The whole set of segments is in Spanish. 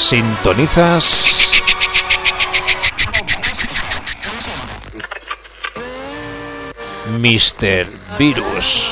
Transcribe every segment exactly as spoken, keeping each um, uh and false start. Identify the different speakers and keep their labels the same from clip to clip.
Speaker 1: Sintonizas míster Virus.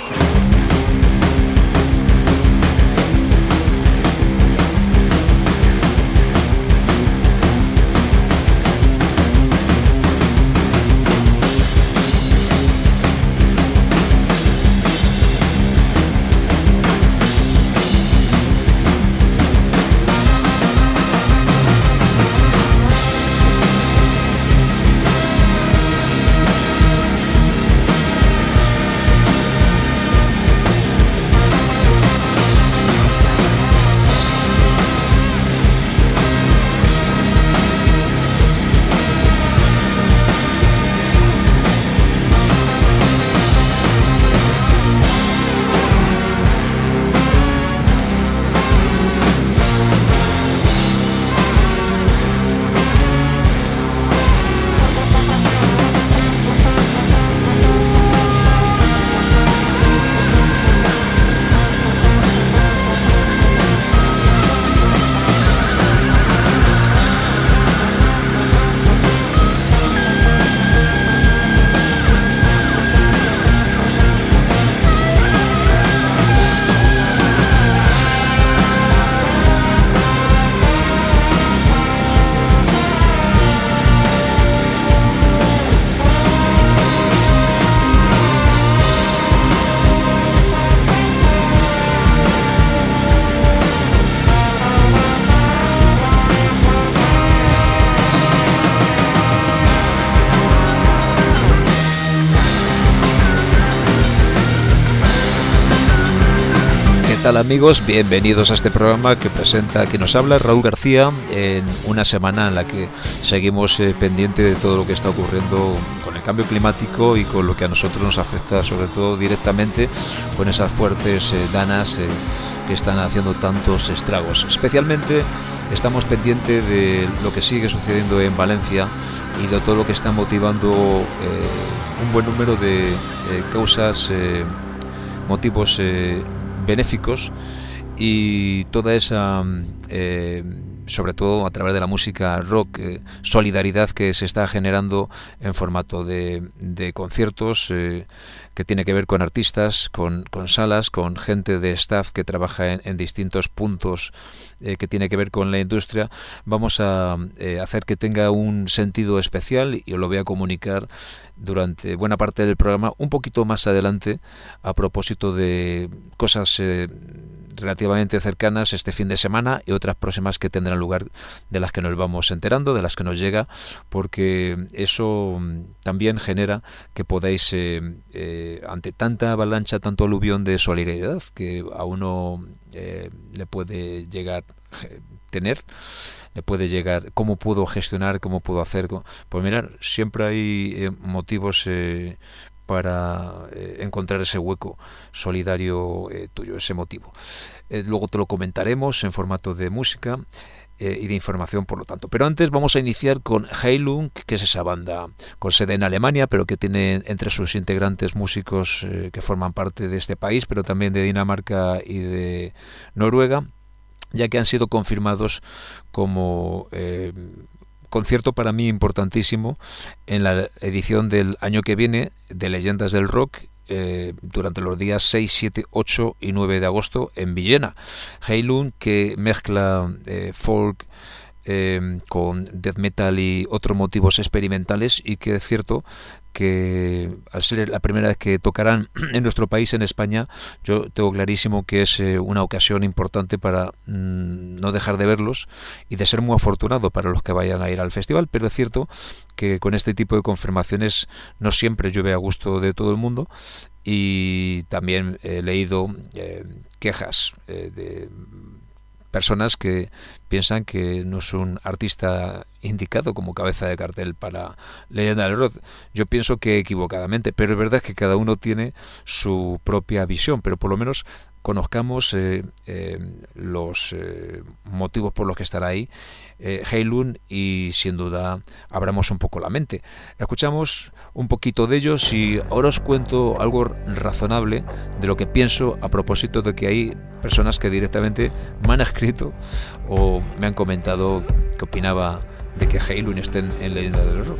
Speaker 2: Hola amigos, bienvenidos a este programa que presenta, que nos habla Raúl García en una semana en la que seguimos eh, pendiente de todo lo que está ocurriendo con el cambio climático y con lo que a nosotros nos afecta sobre todo directamente con esas fuertes eh, danas eh, que están haciendo tantos estragos. Especialmente estamos pendientes de lo que sigue sucediendo en Valencia y de todo lo que está motivando eh, un buen número de eh, causas, eh, motivos eh, benéficos y toda esa, eh, sobre todo a través de la música rock, eh, solidaridad que se está generando en formato de, de conciertos, eh, que tiene que ver con artistas, con, con salas, con gente de staff que trabaja en, en distintos puntos, eh, que tiene que ver con la industria. Vamos a eh, hacer que tenga un sentido especial y os lo voy a comunicar durante buena parte del programa, un poquito más adelante, a propósito de cosas eh, relativamente cercanas este fin de semana y otras próximas que tendrán lugar, de las que nos vamos enterando, de las que nos llega, porque eso también genera que podáis, eh, eh, ante tanta avalancha, tanto aluvión de solidaridad que a uno eh, le puede llegar eh, tener, le puede llegar, cómo puedo gestionar, cómo puedo hacer. Pues mirar, siempre hay eh, motivos eh, para eh, encontrar ese hueco solidario eh, tuyo, ese motivo. Eh, luego te lo comentaremos en formato de música eh, y de información, por lo tanto. Pero antes vamos a iniciar con Heilung, que es esa banda con sede en Alemania, pero que tiene entre sus integrantes músicos eh, que forman parte de este país, pero también de Dinamarca y de Noruega, ya que han sido confirmados como eh, concierto para mí importantísimo en la edición del año que viene de Leyendas del Rock, eh, durante los días seis, siete, ocho y nueve de agosto en Villena. Heilung, que mezcla eh, folk eh, con death metal y otros motivos experimentales, y que es cierto que al ser la primera vez que tocarán en nuestro país, en España, yo tengo clarísimo que es eh, una ocasión importante para mmm, no dejar de verlos y de ser muy afortunado para los que vayan a ir al festival. Pero es cierto que con este tipo de confirmaciones no siempre llueve a gusto de todo el mundo, y también he leído eh, quejas eh, de personas que piensan que no es un artista indicado como cabeza de cartel para Leyenda del Rock. Yo pienso que equivocadamente, pero es verdad que cada uno tiene su propia visión, pero por lo menos conozcamos eh, eh, los eh, motivos por los que estará ahí eh, Heilung, y sin duda abramos un poco la mente. Escuchamos un poquito de ellos y ahora os cuento algo razonable de lo que pienso a propósito de que hay personas que directamente me han escrito o me han comentado que opinaba de que Heilung esté en, en Leyenda del Rock.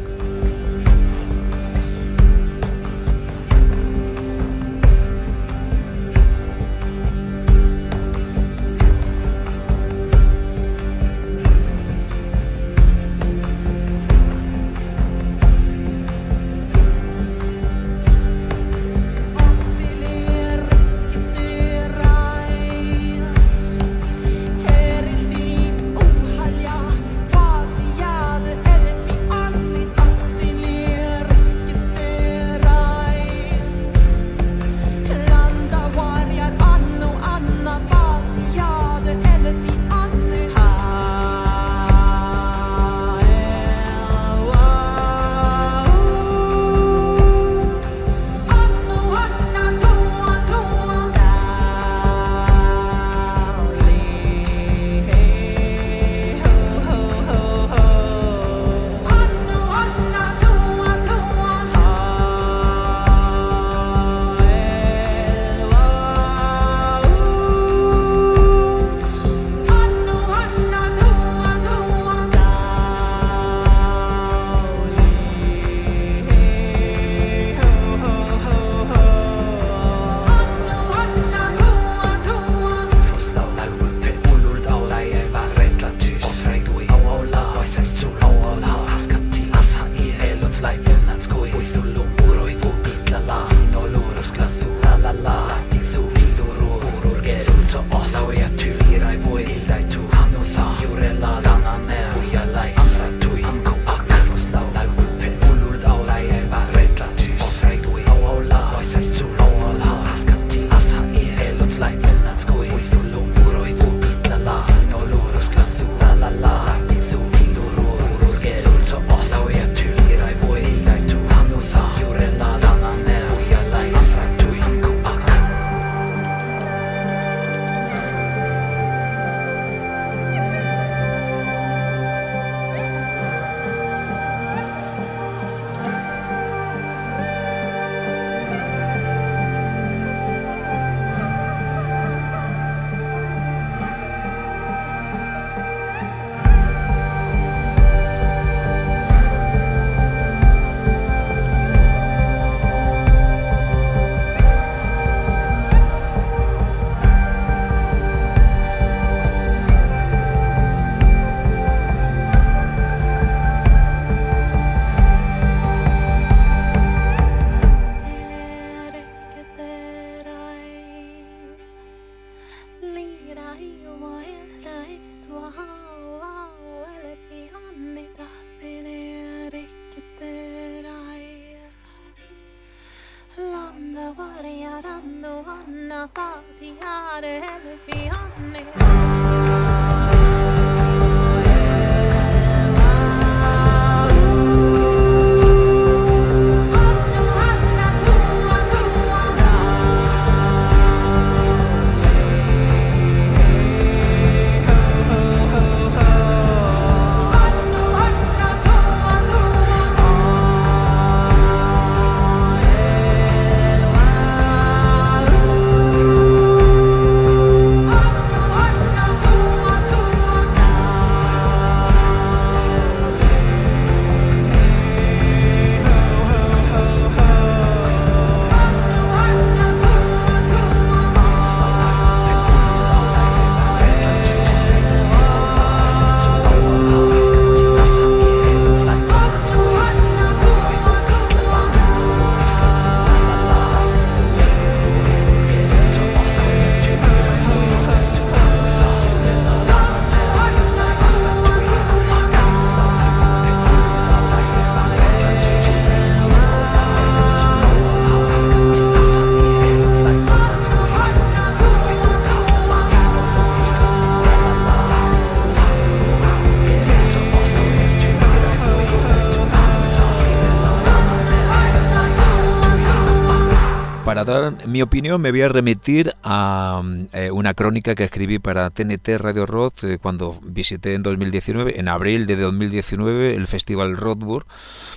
Speaker 2: Para dar mi opinión me voy a remitir a eh, una crónica que escribí para T N T Radio Rock eh, cuando visité en dos mil diecinueve, en abril de dos mil diecinueve, el Festival Rockburg,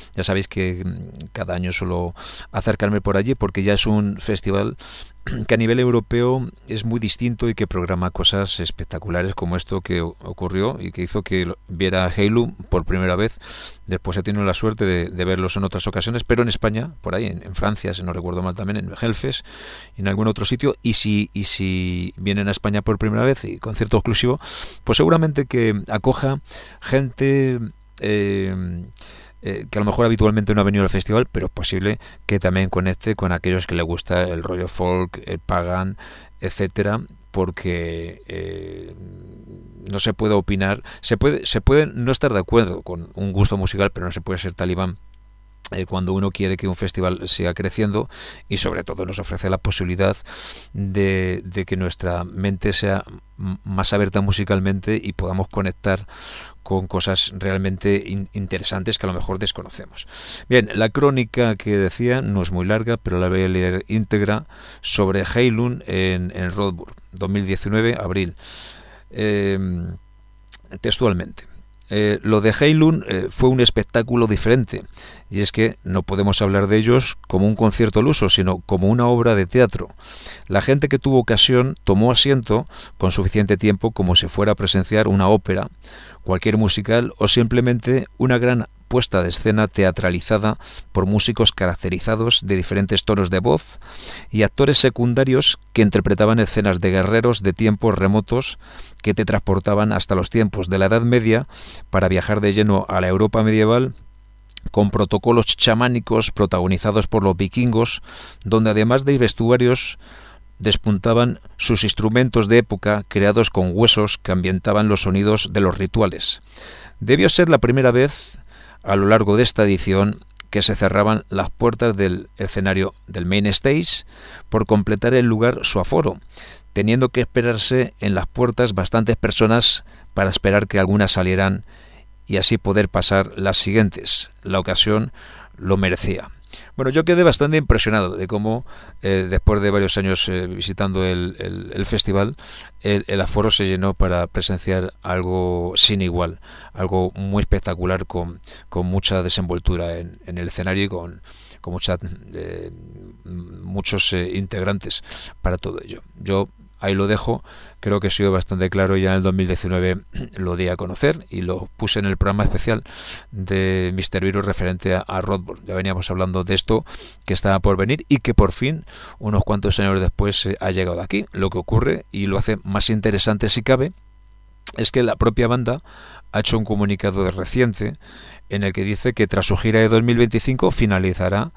Speaker 2: Ya sabéis que cada año suelo acercarme por allí porque ya es un festival que a nivel europeo es muy distinto y que programa cosas espectaculares como esto que ocurrió y que hizo que viera a Heilung por primera vez. Después he tenido la suerte de, de verlos en otras ocasiones, pero en España, por ahí, en, en Francia, si no recuerdo mal, también en Hellfest y en algún otro sitio. Y si, y si vienen a España por primera vez y concierto exclusivo, pues seguramente que acoja gente... Eh, Eh, que a lo mejor habitualmente no ha venido al festival, pero es posible que también conecte con aquellos que les gusta el rollo folk, el pagan, etcétera, porque eh, no se puede opinar, se puede, se puede no estar de acuerdo con un gusto musical, pero no se puede ser talibán eh, cuando uno quiere que un festival siga creciendo y sobre todo nos ofrece la posibilidad de, de que nuestra mente sea más abierta musicalmente y podamos conectar con cosas realmente in interesantes que a lo mejor desconocemos. Bien, la crónica que decía no es muy larga, pero la voy a leer íntegra, sobre Heilung en, en Roadburg, dos mil diecinueve, abril. Eh, textualmente. Eh, lo de Heilung eh, fue un espectáculo diferente, y es que no podemos hablar de ellos como un concierto al uso, sino como una obra de teatro. La gente que tuvo ocasión tomó asiento con suficiente tiempo como si fuera a presenciar una ópera, cualquier musical o simplemente una gran puesta de escena teatralizada por músicos caracterizados de diferentes tonos de voz y actores secundarios que interpretaban escenas de guerreros de tiempos remotos que te transportaban hasta los tiempos de la Edad Media para viajar de lleno a la Europa medieval con protocolos chamánicos protagonizados por los vikingos, donde además de vestuarios despuntaban sus instrumentos de época creados con huesos que ambientaban los sonidos de los rituales. Debió ser la primera vez a lo largo de esta edición que se cerraban las puertas del escenario del Main Stage por completar el lugar su aforo, teniendo que esperarse en las puertas bastantes personas para esperar que algunas salieran y así poder pasar las siguientes. La ocasión lo merecía. Bueno, yo quedé bastante impresionado de cómo eh, después de varios años eh, visitando el, el, el festival, el, el aforo se llenó para presenciar algo sin igual, algo muy espectacular con, con mucha desenvoltura en, en el escenario y con, con mucha, eh, muchos eh, integrantes para todo ello. Yo ahí lo dejo, creo que he sido bastante claro, ya en el dos mil diecinueve lo di a conocer y lo puse en el programa especial de míster Virus referente a, a Roadburg. Ya veníamos hablando de esto que estaba por venir y que por fin, unos cuantos años después, eh, ha llegado aquí. Lo que ocurre, y lo hace más interesante si cabe, es que la propia banda ha hecho un comunicado de reciente en el que dice que tras su gira de dos mil veinticinco finalizará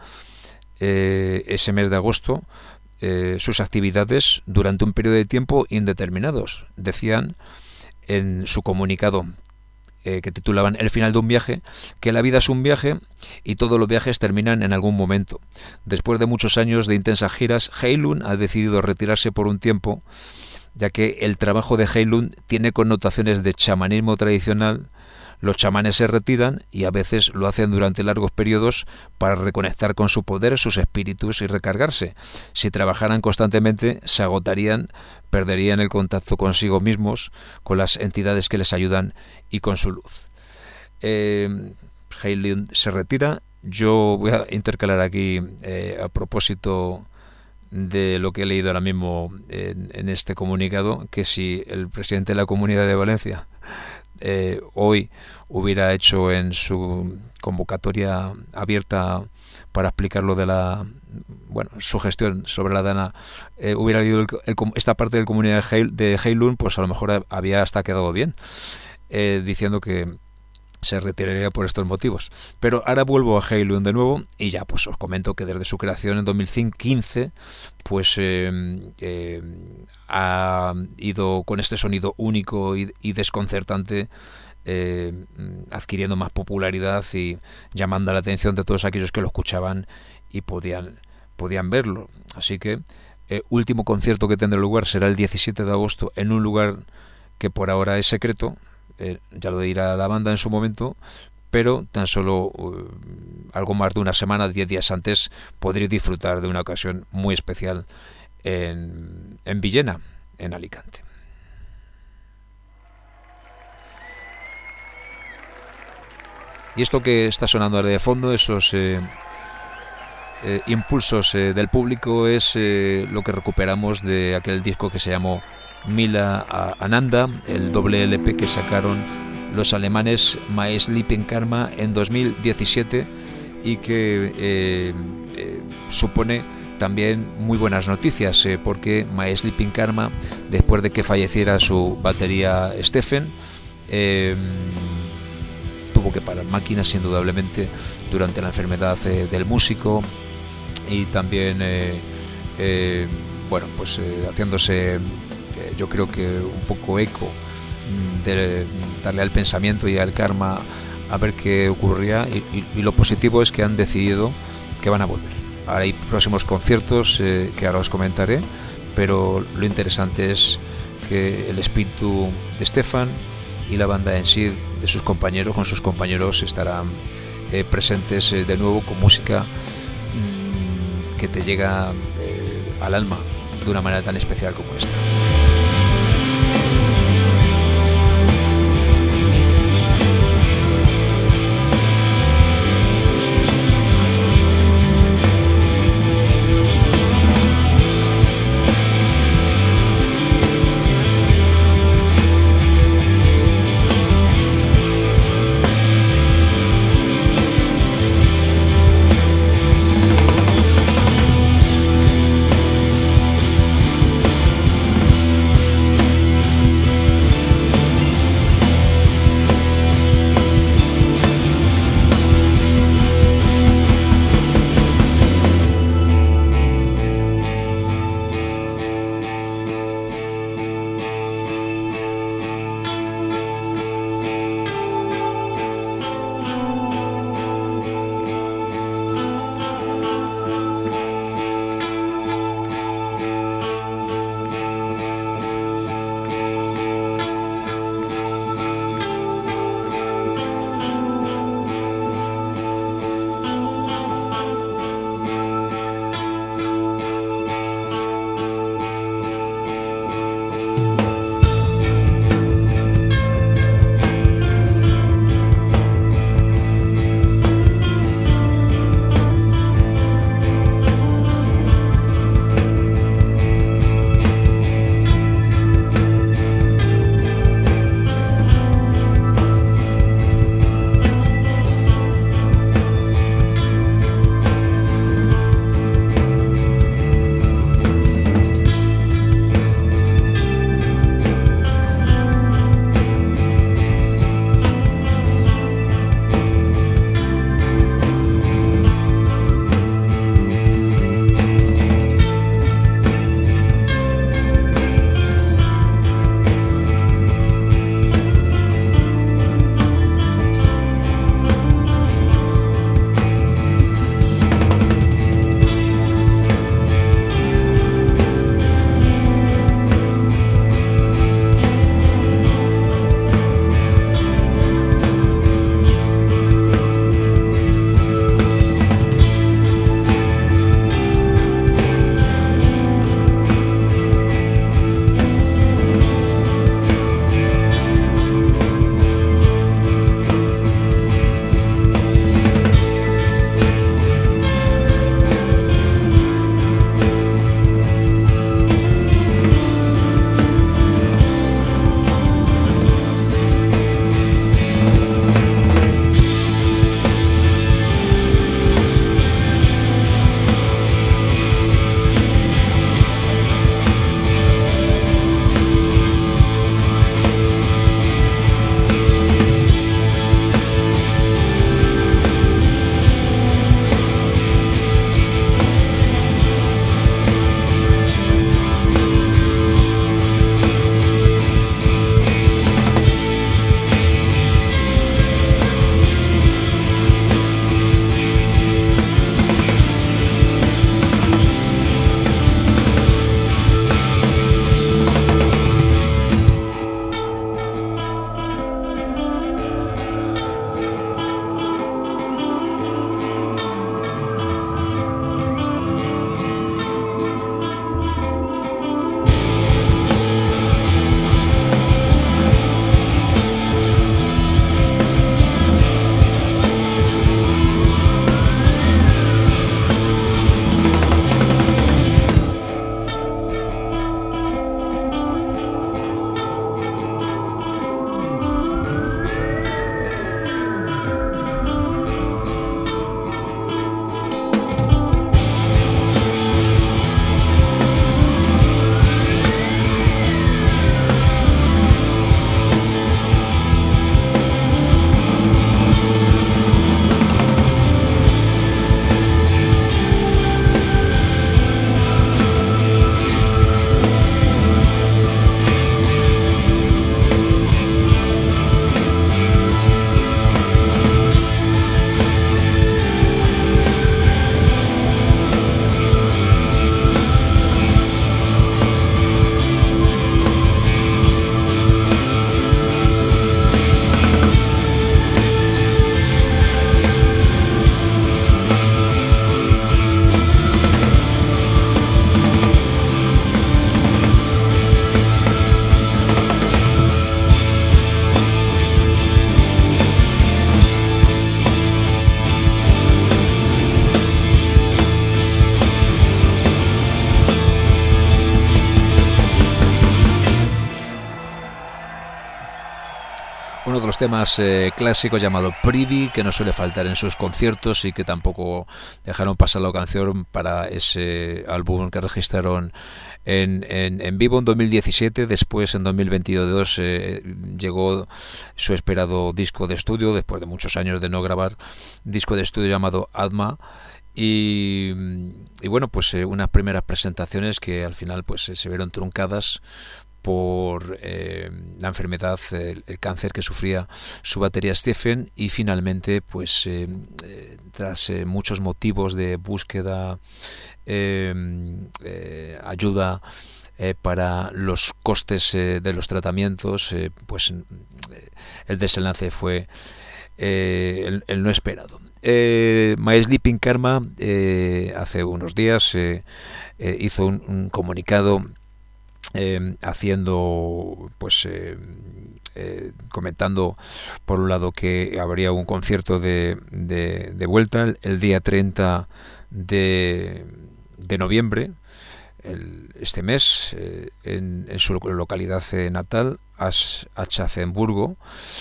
Speaker 2: eh, ese mes de agosto Eh, sus actividades durante un periodo de tiempo indeterminados. Decían en su comunicado eh, que titulaban El final de un viaje, que la vida es un viaje y todos los viajes terminan en algún momento. Después de muchos años de intensas giras, Heilung ha decidido retirarse por un tiempo, ya que el trabajo de Heilung tiene connotaciones de chamanismo tradicional. Los chamanes se retiran y a veces lo hacen durante largos periodos para reconectar con su poder, sus espíritus y recargarse. Si trabajaran constantemente, se agotarían, perderían el contacto consigo mismos, con las entidades que les ayudan y con su luz. Eh, Heilung se retira. Yo voy a intercalar aquí, eh, a propósito de lo que he leído ahora mismo en, en este comunicado, que si el presidente de la Comunidad de Valencia Eh, hoy hubiera hecho en su convocatoria abierta para explicar lo de la, bueno, su gestión sobre la Dana, eh, hubiera leído el, el, esta parte del comunidad de, Heil, de Heilung, pues a lo mejor había hasta quedado bien, eh, diciendo que se retiraría por estos motivos. Pero ahora vuelvo a Heilung de nuevo y ya pues os comento que desde su creación en dos mil quince pues eh, eh, ha ido con este sonido único y, y desconcertante, eh, adquiriendo más popularidad y llamando la atención de todos aquellos que lo escuchaban y podían, podían verlo. Así que eh, último concierto que tendrá lugar será el diecisiete de agosto en un lugar que por ahora es secreto. Eh, ya lo dirá la banda en su momento, pero tan solo uh, algo más de una semana, diez días antes, podréis disfrutar de una ocasión muy especial en, en Villena, en Alicante. Y esto que está sonando ahora de fondo, esos eh, eh, impulsos eh, del público, es eh, lo que recuperamos de aquel disco que se llamó Mila Ananda, el doble L P que sacaron los alemanes My Sleeping Karma en dos mil diecisiete, y que eh, eh, supone también muy buenas noticias, eh, porque My Sleeping Karma, después de que falleciera su batería Stephen, eh, tuvo que parar máquinas indudablemente durante la enfermedad eh, del músico, y también eh, eh, bueno pues eh, haciéndose eh, yo creo que un poco eco de darle al pensamiento y al karma a ver qué ocurría, y, y, y lo positivo es que han decidido que van a volver. Ahora hay próximos conciertos eh, que ahora os comentaré, pero lo interesante es que el espíritu de Stefan y la banda en sí, de sus compañeros, con sus compañeros, estarán eh, presentes eh, de nuevo con música mmm, que te llega eh, al alma de una manera tan especial como esta. de los temas eh, clásicos llamado Privy, que no suele faltar en sus conciertos y que tampoco dejaron pasar la canción para ese álbum que registraron en, en, en vivo en dos mil diecisiete. Después, en dos mil veintidós, eh, llegó su esperado disco de estudio, después de muchos años de no grabar, disco de estudio llamado Adma. Y, y bueno, pues eh, unas primeras presentaciones que al final pues eh, se vieron truncadas por eh, la enfermedad, el, el cáncer que sufría su batería Stephen, y finalmente pues eh, eh, tras eh, muchos motivos de búsqueda, eh, eh, ayuda eh, para los costes eh, de los tratamientos, eh, pues eh, el desenlace fue eh, el, el no esperado. Eh, My Sleeping Karma eh, hace unos días eh, eh, hizo un, un comunicado eh, haciendo pues eh, eh, comentando por un lado que habría un concierto de, de, de vuelta el, el día treinta de, de noviembre, el, este mes, eh, en, en su localidad natal, Aschaffenburgo.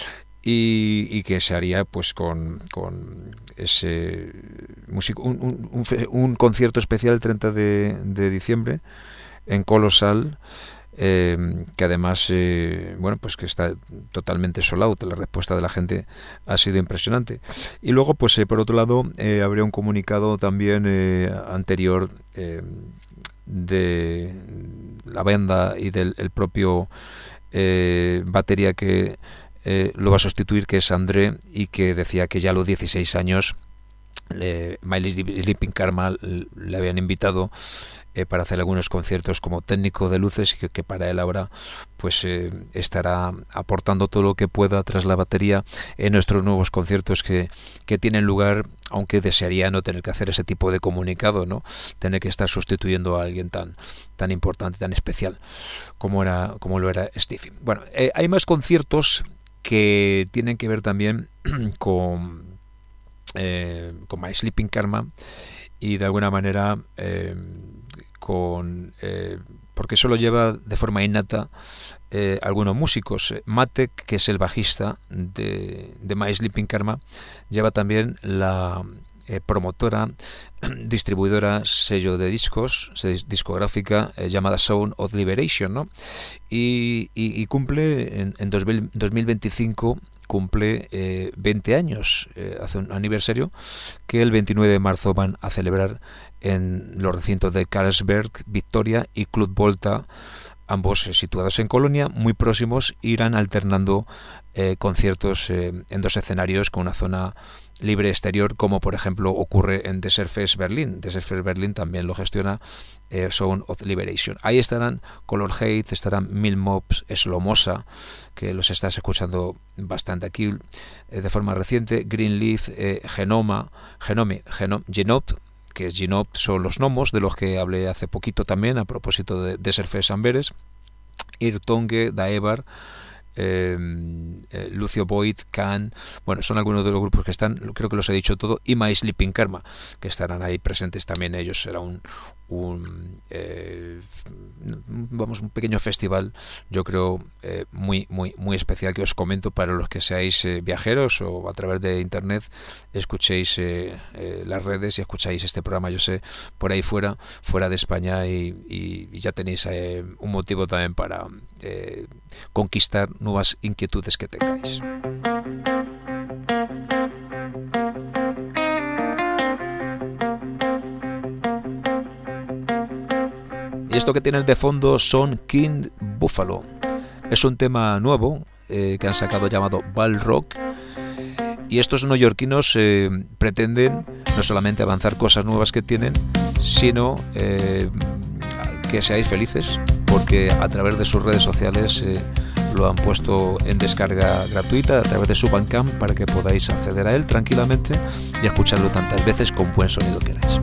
Speaker 2: Y, y que se haría pues con, con ese músico, un, un, un, un concierto especial el treinta de, de diciembre en Colosal, eh, que además eh, bueno pues que está totalmente sold out. La respuesta de la gente ha sido impresionante. Y luego pues eh, por otro lado eh, habría un comunicado también eh, anterior eh, de la banda y del el propio eh, batería que Eh, lo va a sustituir, que es André, y que decía que ya a los dieciséis años eh, My Sleeping Karma le habían invitado eh, para hacer algunos conciertos como técnico de luces, y que, que para él ahora pues eh, estará aportando todo lo que pueda tras la batería en nuestros nuevos conciertos que, que tienen lugar, aunque desearía no tener que hacer ese tipo de comunicado, ¿no? Tener que estar sustituyendo a alguien tan tan importante, tan especial como era como lo era Stevie. Bueno, eh, hay más conciertos que tienen que ver también con, eh, con My Sleeping Karma, y de alguna manera eh, con eh, porque eso lo lleva de forma innata eh, algunos músicos. Matek, que es el bajista de, de My Sleeping Karma, lleva también la eh, promotora, distribuidora, sello de discos, discográfica eh, llamada Sound of Liberation, ¿no? Y, y, y cumple en, en dos mil veinticinco cumple eh, veinte años, eh, hace un aniversario que el veintinueve de marzo van a celebrar en los recintos de Carlsberg, Victoria y Club Volta, ambos eh, situados en Colonia, muy próximos. Irán alternando eh, conciertos eh, en dos escenarios con una zona libre exterior, como por ejemplo ocurre en Desert Fest Berlín. Desert Fest Berlín también lo gestiona eh, Sound of Liberation. Ahí estarán Color Hate, estarán Mil Mobs, Slomosa, que los estás escuchando bastante aquí eh, de forma reciente, Greenleaf, eh, Genoma, Genome, Genome, Genot, que es Genot, son los gnomos de los que hablé hace poquito también a propósito de Desert Fest Amberes, Irtongue, Daevar, Eh, eh, Lucio Boyd, Khan, bueno, son algunos de los grupos que están, creo que los he dicho todo, y My Sleeping Karma, que estarán ahí presentes también ellos. Será un, un eh, vamos, un pequeño festival, yo creo, eh, muy, muy, muy especial, que os comento para los que seáis eh, viajeros o a través de internet escuchéis eh, eh, las redes y escucháis este programa, yo sé, por ahí fuera, fuera de España, y, y, y ya tenéis eh, un motivo también para eh, conquistar nuevas inquietudes que tengáis. Y esto que tienes de fondo son King Buffalo. Es un tema nuevo eh, que han sacado llamado Ball Rock. Y estos neoyorquinos eh, pretenden no solamente avanzar cosas nuevas que tienen, sino eh, que seáis felices, porque a través de sus redes sociales eh, lo han puesto en descarga gratuita a través de su Bandcamp, para que podáis acceder a él tranquilamente y escucharlo tantas veces con buen sonido queráis.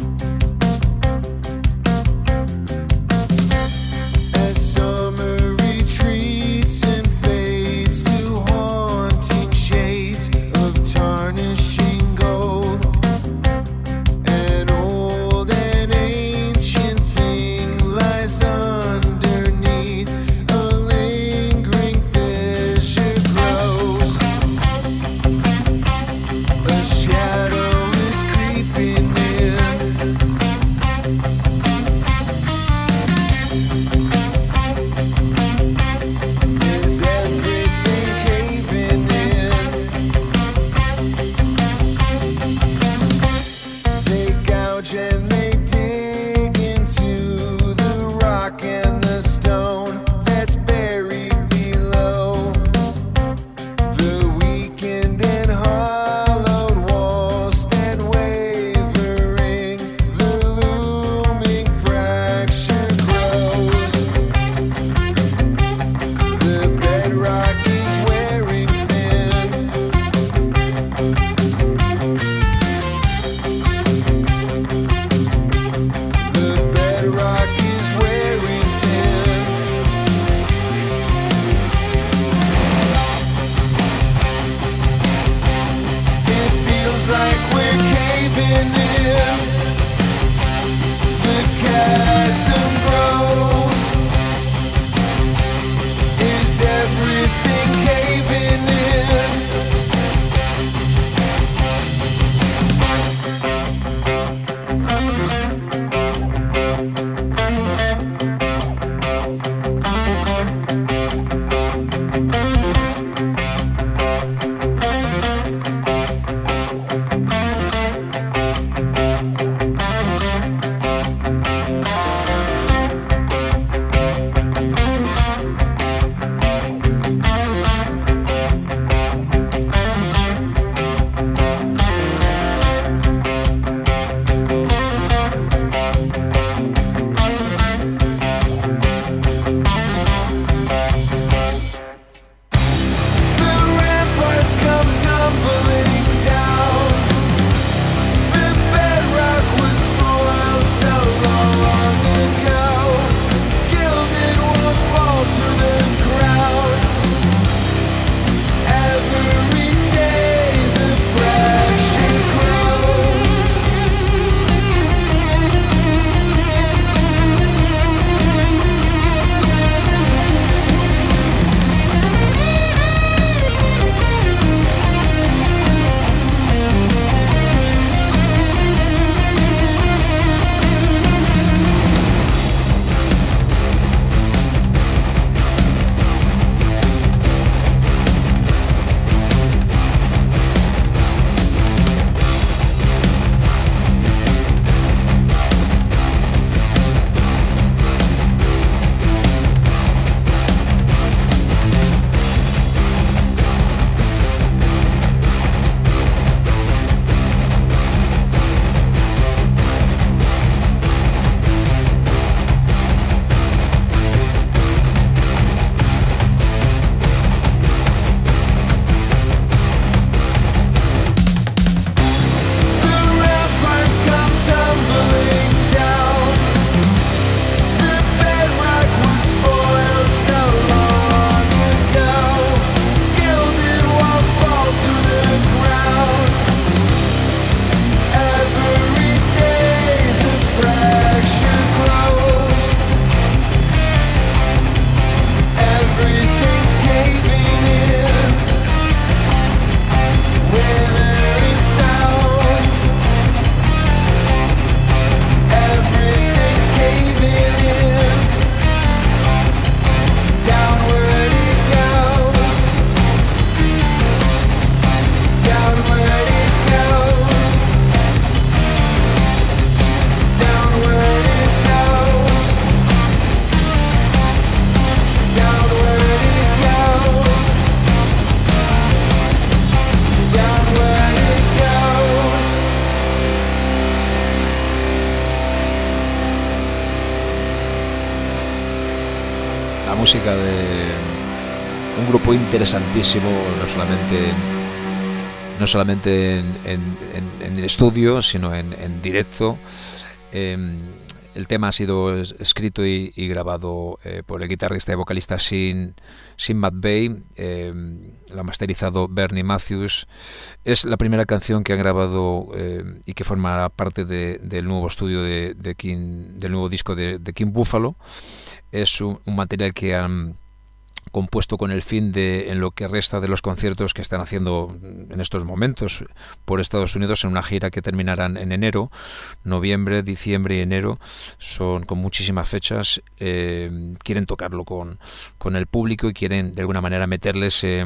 Speaker 2: música de un grupo interesantísimo, no solamente no solamente en, en, en, en el estudio, sino en, en directo. Eh, el tema ha sido escrito y, y grabado eh, por el guitarrista y vocalista Sean, Sean McVeigh, eh, lo ha masterizado Bernie Matthews. Es la primera canción que han grabado eh, y que formará parte de, del nuevo estudio de, de King, del nuevo disco de, de King Buffalo. Es un, un material que han compuesto con el fin de, en lo que resta de los conciertos que están haciendo en estos momentos por Estados Unidos, en una gira que terminarán en enero, noviembre, diciembre y enero, son con muchísimas fechas. Eh, quieren tocarlo con, con el público y quieren de alguna manera meterles eh,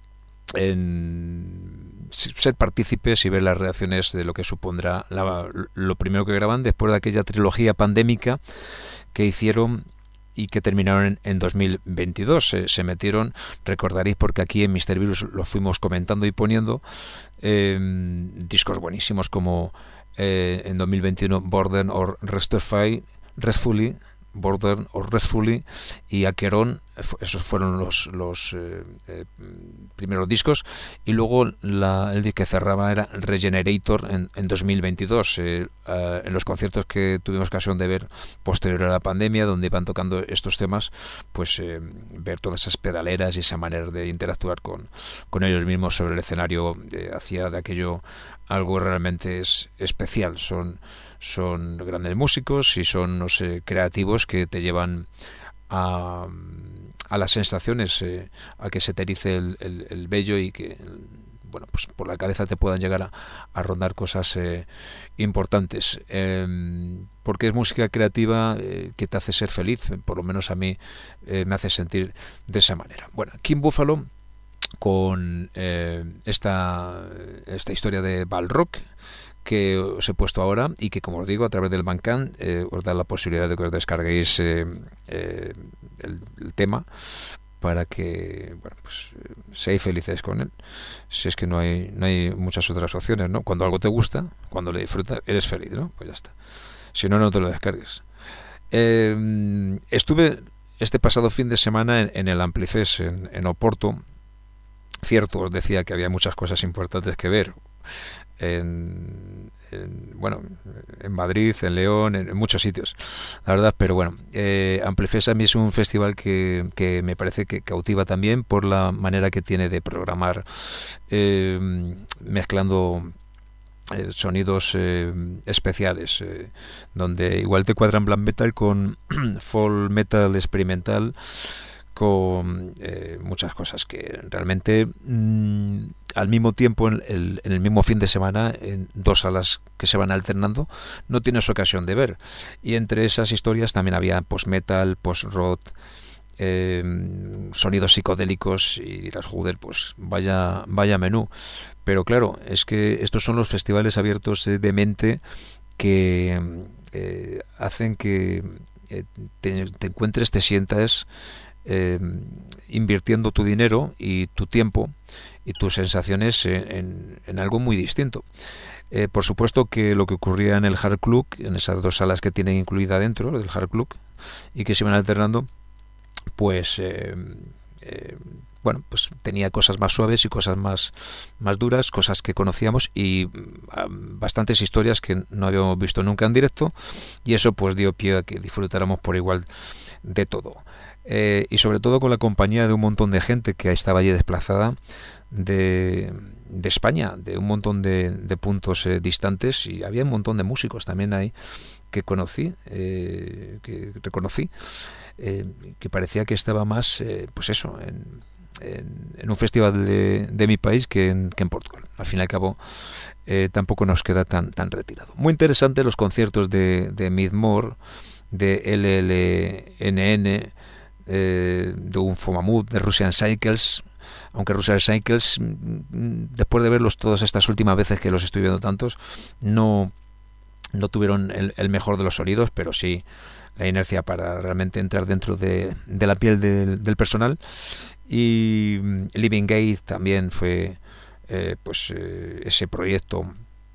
Speaker 2: en ser partícipes y ver las reacciones de lo que supondrá la, lo primero que graban después de aquella trilogía pandémica que hicieron y que terminaron en, en dos mil veintidós. Se, se metieron, recordaréis, porque aquí en Mister Virus lo fuimos comentando y poniendo, eh, discos buenísimos como eh, en dos mil veintiuno Border or Restfully, Restfully Border or Restfully y Aqueron. Esos fueron los, los eh, eh, primeros discos, y luego la, el que cerraba era Regenerator en, en dos mil veintidós, eh, eh, en los conciertos que tuvimos ocasión de ver posterior a la pandemia, donde iban tocando estos temas, pues eh, ver todas esas pedaleras y esa manera de interactuar con, con ellos mismos sobre el escenario eh, hacía de aquello algo realmente es especial. Son, son grandes músicos y son, no sé, creativos que te llevan a, a las sensaciones, eh, a que se te erice el, el, el vello y que, bueno, pues por la cabeza te puedan llegar a, a rondar cosas eh, importantes. Eh, porque es música creativa eh, que te hace ser feliz, por lo menos a mí eh, me hace sentir de esa manera. Bueno, King Buffalo con eh, esta, esta historia de Balrock que os he puesto ahora y que, como os digo, a través del Bandcamp eh, os da la posibilidad de que os descarguéis eh, eh, el, el tema para que, bueno, pues seáis felices con él. Si es que no hay no hay muchas otras opciones, ¿no? Cuando algo te gusta, cuando le disfrutas, eres feliz, ¿no? Pues ya está. Si no, no te lo descargues. Eh, estuve este pasado fin de semana en, en el Amplifest en, en Oporto. Cierto, os decía que había muchas cosas importantes que ver en, en bueno, en Madrid, en León, en, en muchos sitios, la verdad, pero bueno, eh, Amplifest a mí es un festival que, que me parece que cautiva también por la manera que tiene de programar, eh, mezclando eh, sonidos eh, especiales, eh, donde igual te cuadran black metal con folk metal experimental, con eh, muchas cosas que realmente mmm, al mismo tiempo en el, en el mismo fin de semana, en dos salas que se van alternando, no tienes ocasión de ver. Y entre esas historias también había post-metal, post-rock, eh, sonidos psicodélicos, y dirás, joder, pues vaya, vaya menú. Pero claro, es que estos son los festivales abiertos de mente que eh, hacen que eh, te, te encuentres, te sientas Eh, invirtiendo tu dinero y tu tiempo y tus sensaciones en, en, en algo muy distinto. Eh, por supuesto que lo que ocurría en el Hard Club, en esas dos salas que tienen incluida dentro del Hard Club y que se iban alternando, pues eh, eh, bueno, pues tenía cosas más suaves y cosas más, más duras, cosas que conocíamos y um, bastantes historias que no habíamos visto nunca en directo, y eso pues dio pie a que disfrutáramos por igual de todo. Eh, y sobre todo con la compañía de un montón de gente que estaba allí desplazada de, de España, de un montón de, de puntos eh, distantes, y había un montón de músicos también ahí que conocí, eh, que reconocí, eh, que parecía que estaba más, eh, pues eso, en, en, en un festival de, de mi país que en, que en Portugal. Al fin y al cabo, eh, tampoco nos queda tan, tan retirado. Muy interesante los conciertos de, de Midmore, de L L N N, Eh, de un Fomamut, de Russian Cycles, aunque Russian Cycles, después de verlos todas estas últimas veces que los estoy viendo tantos, no, no tuvieron el, el mejor de los sonidos, pero sí la inercia para realmente entrar dentro de, de la piel del, del personal. Y Living Gate también fue eh, pues eh, ese proyecto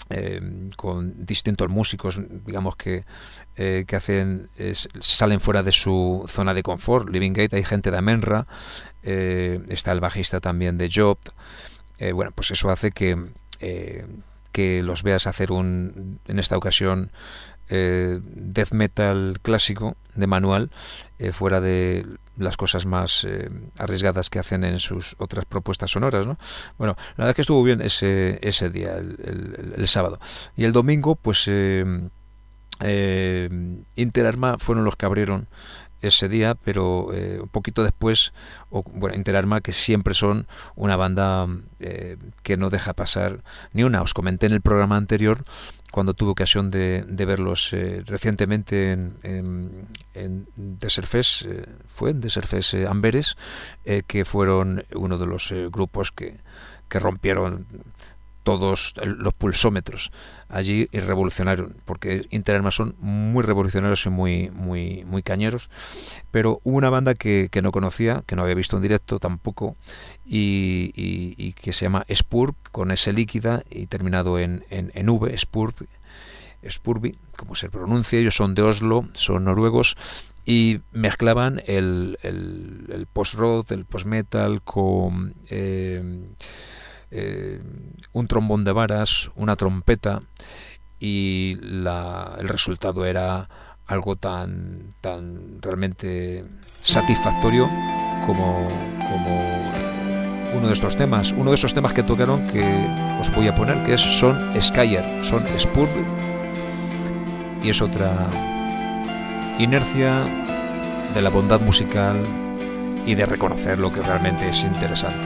Speaker 2: Eh, con distintos músicos, digamos que eh, que hacen es, salen fuera de su zona de confort. Living Gate, hay gente de Amenra, eh, está el bajista también de Job. Eh, bueno, pues eso hace que eh, que los veas hacer un, en esta ocasión, eh, death metal clásico de manual, eh, fuera de las cosas más eh, arriesgadas que hacen en sus otras propuestas sonoras, ¿no? Bueno, la verdad es que estuvo bien ese ese día, el, el, el sábado. Y el domingo, pues eh, eh, Interarma fueron los que abrieron ese día, pero eh, un poquito después, o, bueno, Interarma, que siempre son una banda eh, que no deja pasar ni una. Os comenté en el programa anterior, cuando tuve ocasión de, de verlos eh, recientemente en, en, en Desert Fest, eh, fue en Desert Fest eh, Amberes, eh, que fueron uno de los eh, grupos que, que rompieron todos los pulsómetros allí y revolucionaron, porque Interarma son muy revolucionarios y muy muy muy cañeros. Pero hubo una banda que, que no conocía, que no había visto en directo tampoco, y, y, y que se llama Spurb, con S líquida y terminado en, en, en V, Spurb, Spurbi, como se pronuncia. Ellos son de Oslo, son noruegos, y mezclaban el, el, el post-rock, el post-metal con eh, eh, un trombón de varas, una trompeta, y la, el resultado era algo tan tan realmente satisfactorio como, como uno de estos temas, uno de esos temas que tocaron, que os voy a poner, que es Son Skyer, Son Spurb, y es otra inercia de la bondad musical y de reconocer lo que realmente es interesante.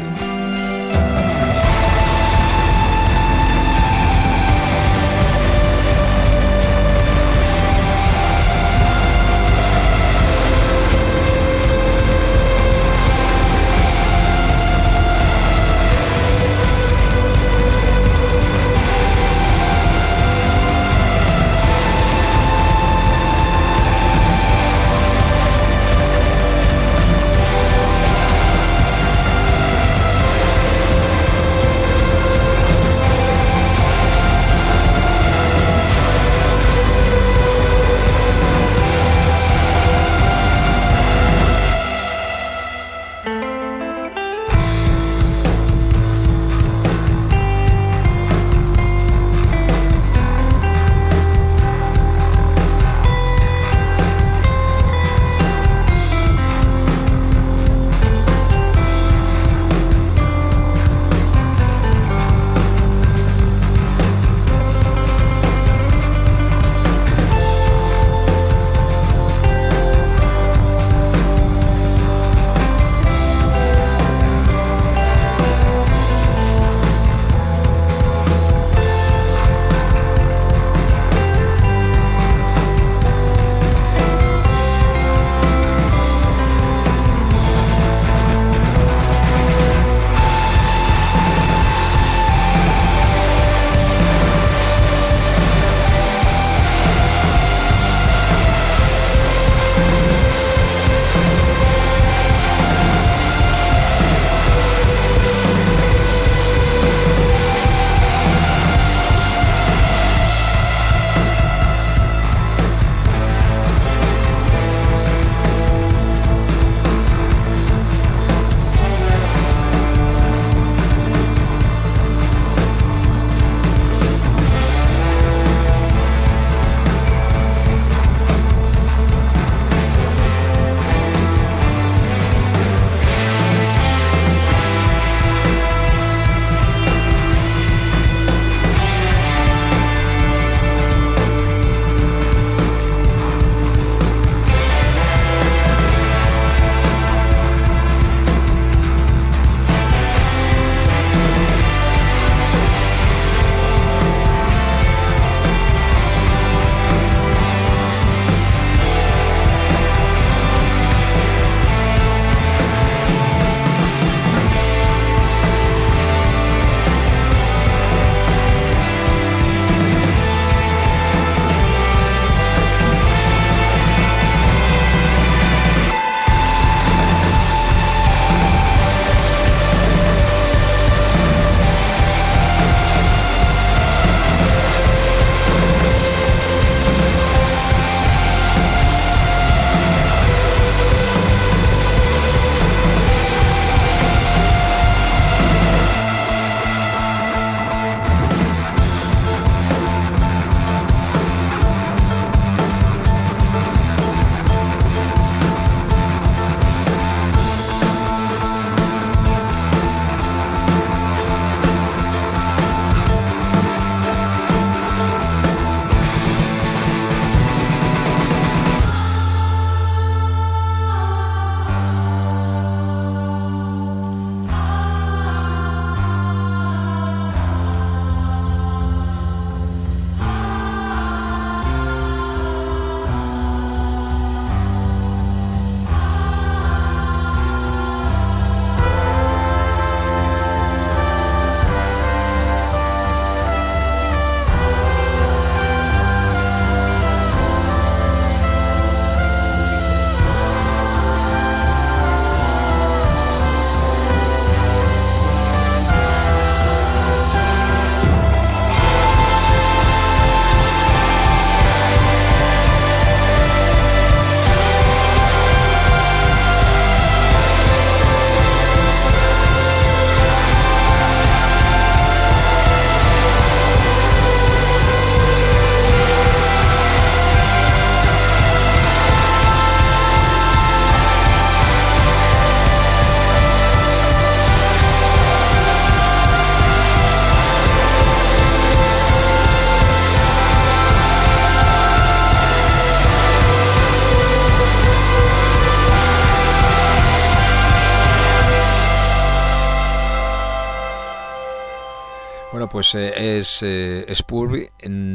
Speaker 2: pues eh, es eh, Spurby.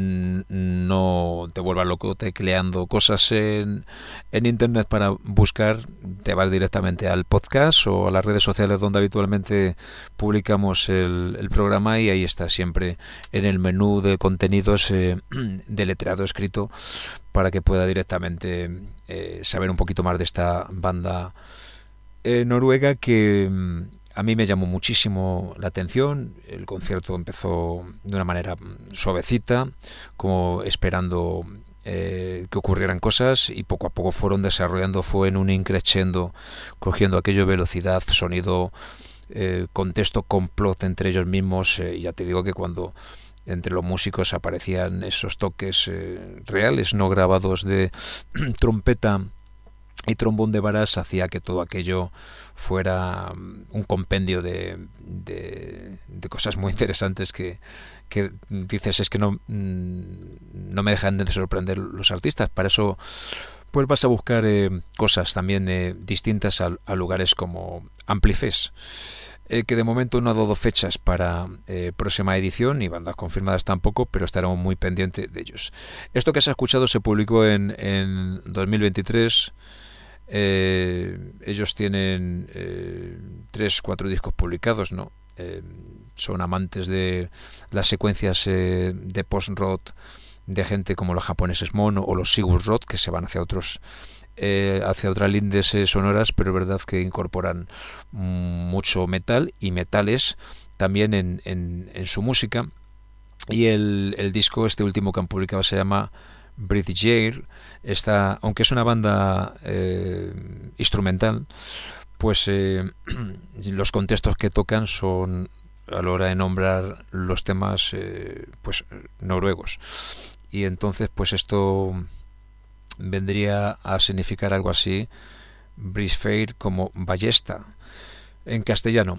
Speaker 2: No te vuelvas loco tecleando cosas en, en internet para buscar, te vas directamente al podcast o a las redes sociales donde habitualmente publicamos el, el programa, y ahí está siempre en el menú de contenidos eh, deletreado escrito para que pueda directamente eh, saber un poquito más de esta banda eh, noruega que a mí me llamó muchísimo la atención. El concierto empezó de una manera suavecita, como esperando eh, que ocurrieran cosas, y poco a poco fueron desarrollando, fue en un increciendo, cogiendo aquello velocidad, sonido, eh, contexto, complot entre ellos mismos. Eh, ya te digo que cuando entre los músicos aparecían esos toques eh, reales, no grabados, de trompeta y trombón de varas, hacía que todo aquello fuera un compendio de, de, de cosas muy interesantes que, que dices, es que no, no me dejan de sorprender los artistas. Para eso pues vas a buscar eh, cosas también eh, distintas a, a lugares como Amplifest, eh, que de momento no ha dado fechas para eh, próxima edición, ni bandas confirmadas tampoco, pero estaremos muy pendientes de ellos. Esto que se ha escuchado se publicó en, en dos mil veintitrés. Eh, ellos tienen eh, tres, cuatro discos publicados, ¿no? Eh, son amantes de las secuencias eh, de post-rock de gente como los japoneses Mono o los Sigur Rós, que se van hacia otros eh, hacia otras lindes eh, sonoras, pero es verdad que incorporan mucho metal y metales también en, en, en su música. Y el, el disco, este último que han publicado, se llama British Air. Está, aunque es una banda eh, instrumental, pues eh, los contextos que tocan son, a la hora de nombrar los temas, eh, pues noruegos, y entonces pues esto vendría a significar algo así, British Fair, como ballesta en castellano.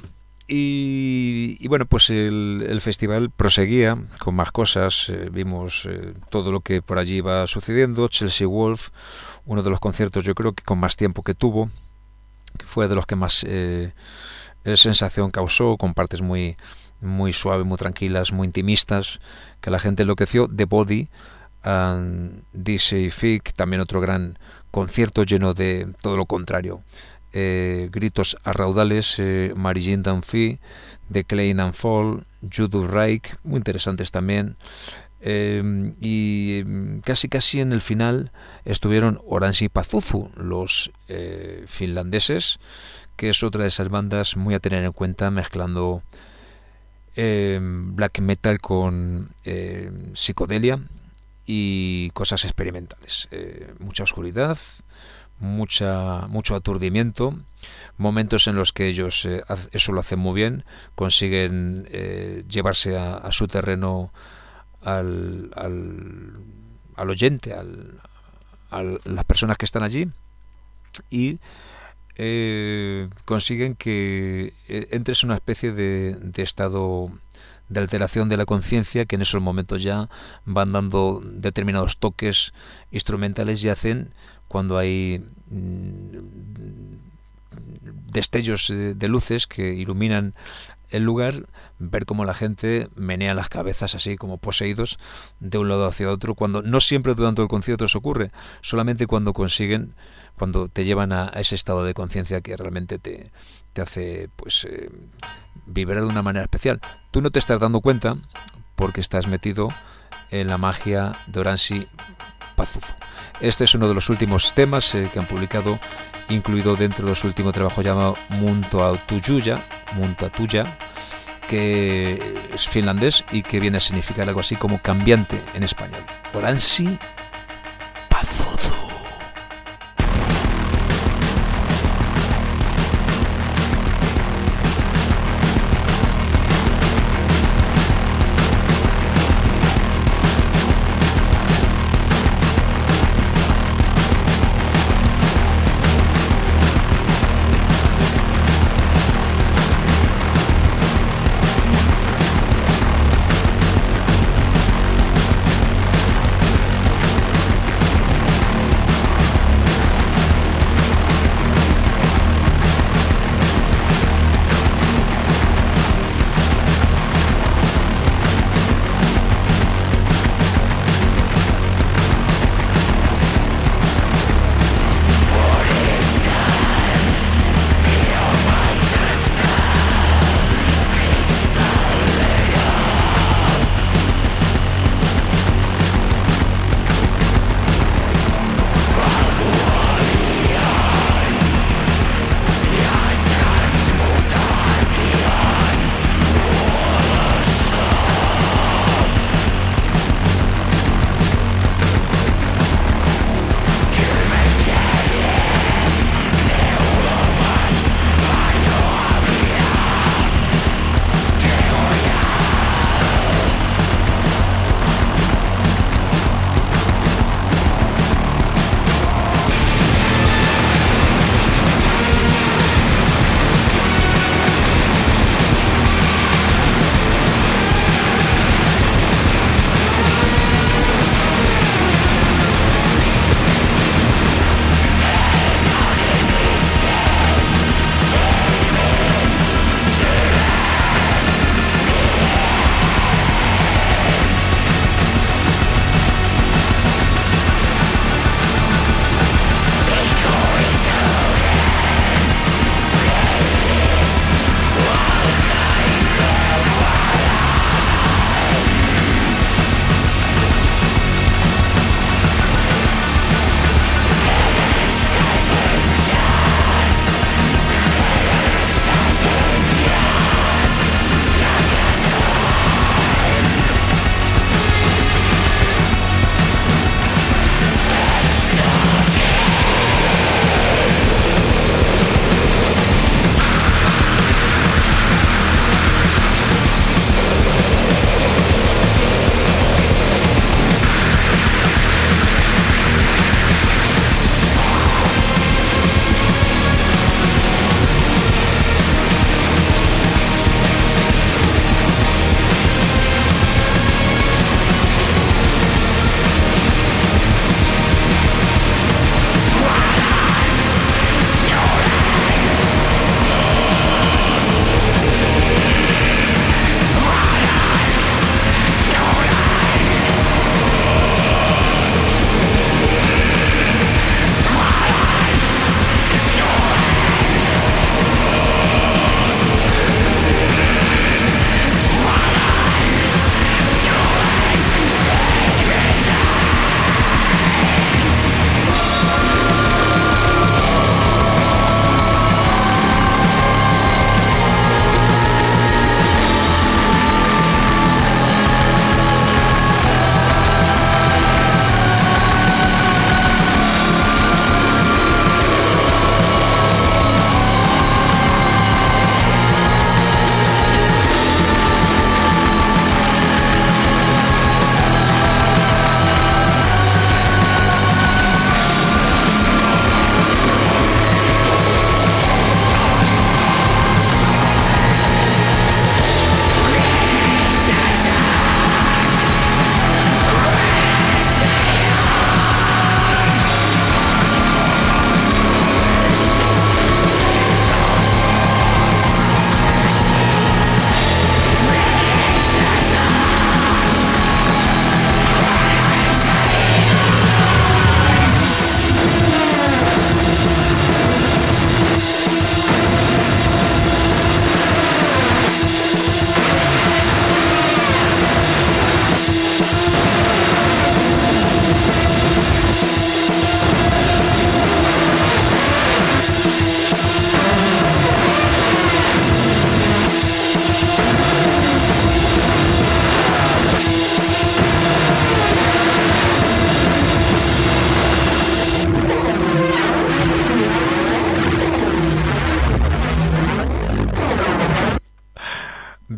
Speaker 2: Y, y bueno, pues el, el festival proseguía con más cosas. Eh, vimos eh, todo lo que por allí iba sucediendo. Chelsea Wolf, uno de los conciertos yo creo que con más tiempo que tuvo, que fue de los que más eh, sensación causó, con partes muy muy suaves, muy tranquilas, muy intimistas, que la gente enloqueció. The Body, and D C Fig, también otro gran concierto lleno de todo lo contrario. Eh, gritos a raudales, eh, Mary Jane Dunphy, The Klein and Fall, Judo Reich, muy interesantes también. Eh, y casi casi en el final estuvieron Oranssi Pazuzu, los eh, finlandeses, que es otra de esas bandas muy a tener en cuenta, mezclando eh, black metal con eh, psicodelia y cosas experimentales. Eh, mucha oscuridad, mucha mucho aturdimiento, momentos en los que ellos eh, eso lo hacen muy bien, consiguen eh, llevarse a, a su terreno al, al, al oyente, al, a las personas que están allí, y eh, consiguen que eh, entres en una especie de, de estado de alteración de la conciencia, que en esos momentos ya van dando determinados toques instrumentales y hacen, cuando hay mmm, destellos de luces que iluminan el lugar, ver cómo la gente menea las cabezas así como poseídos de un lado hacia otro, cuando no siempre durante el concierto eso ocurre, solamente cuando consiguen, cuando te llevan a, a ese estado de conciencia que realmente te, te hace pues eh, vibrar de una manera especial. Tú no te estás dando cuenta porque estás metido en la magia de Oranssi Pazuzu. Este es uno de los últimos temas eh, que han publicado, incluido dentro de su último trabajo llamado Muntatuja, Muntatuja, que es finlandés y que viene a significar algo así como cambiante en español. Oranssi Pazuzu.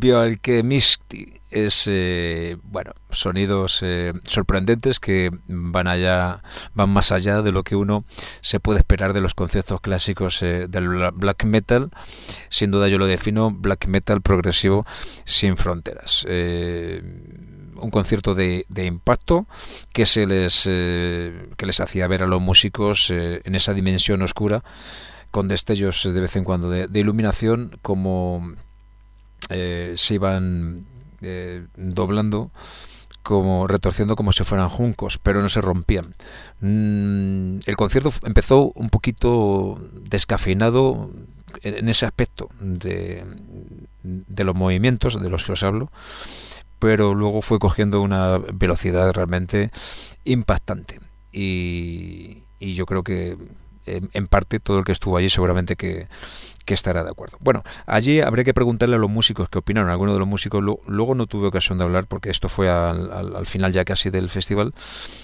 Speaker 2: Bialkemisti es, eh, bueno, sonidos eh, sorprendentes que van allá, van más allá de lo que uno se puede esperar de los conceptos clásicos eh, del black metal. Sin duda yo lo defino black metal progresivo sin fronteras. Eh, un concierto de, de impacto que se les eh, que les hacía ver a los músicos eh, en esa dimensión oscura, con destellos de vez en cuando de, de iluminación, como eh, se iban eh, doblando, como retorciendo como si fueran juncos, pero no se rompían. Mm, el concierto empezó un poquito descafeinado en, en ese aspecto de, de los movimientos de los que os hablo, pero luego fue cogiendo una velocidad realmente impactante. Y, y yo creo que en, en parte todo el que estuvo allí seguramente que, que estará de acuerdo. Bueno, allí habría que preguntarle a los músicos qué opinaron. Algunos de los músicos lo, luego no tuve ocasión de hablar, porque esto fue al, al, al final ya casi del festival,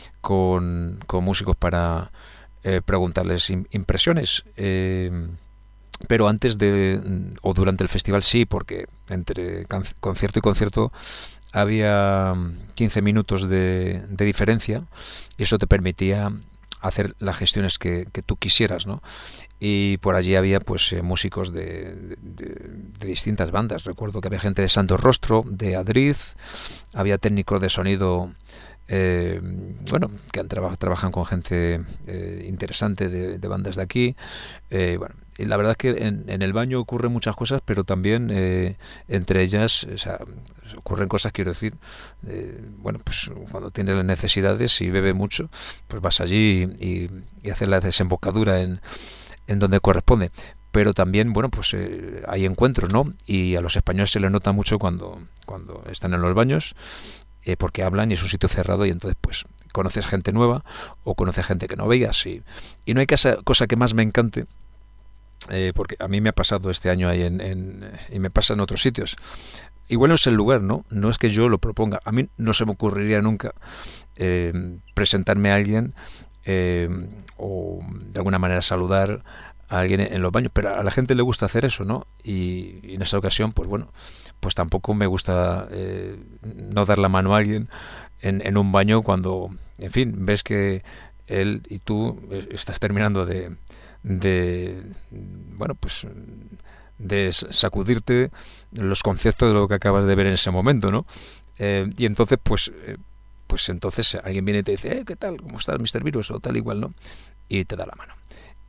Speaker 2: con, con músicos para eh, preguntarles im, impresiones. Eh, pero antes de o durante el festival sí, porque entre concierto y concierto había quince minutos de, de diferencia, y eso te permitía hacer las gestiones que, que tú quisieras, ¿no? Y por allí había pues eh, músicos de, de, de distintas bandas. Recuerdo que había gente de Santo Rostro, de Adriz, había técnicos de sonido eh, bueno, que han traba, trabajan con gente eh, interesante de, de bandas de aquí. Eh, bueno, y la verdad es que en, en el baño ocurren muchas cosas, pero también eh, entre ellas, o sea, ocurren cosas, quiero decir, eh, bueno, pues cuando tienes las necesidades y bebe mucho, pues vas allí y, y haces la desembocadura en, en donde corresponde. Pero también, bueno, pues eh, hay encuentros, ¿no? Y a los españoles se les nota mucho cuando, cuando están en los baños, eh, porque hablan y es un sitio cerrado, y entonces pues conoces gente nueva o conoces gente que no veías. Y, y no hay cosa, cosa que más me encante, eh, porque a mí me ha pasado este año ahí en, en, y me pasa en otros sitios. Igual no es el lugar, ¿no? No es que yo lo proponga. A mí no se me ocurriría nunca eh, presentarme a alguien eh, o de alguna manera saludar a alguien en los baños, pero a la gente le gusta hacer eso, ¿no? Y, y en esa ocasión, pues bueno, pues tampoco me gusta eh, no dar la mano a alguien en, en un baño cuando, en fin, ves que él y tú estás terminando de, de bueno, pues de sacudirte los conceptos de lo que acabas de ver en ese momento, ¿no? Eh, y entonces, pues, eh, pues entonces alguien viene y te dice, eh, ¿qué tal? ¿Cómo estás, mister Virus? O tal igual, ¿no? Y te da la mano.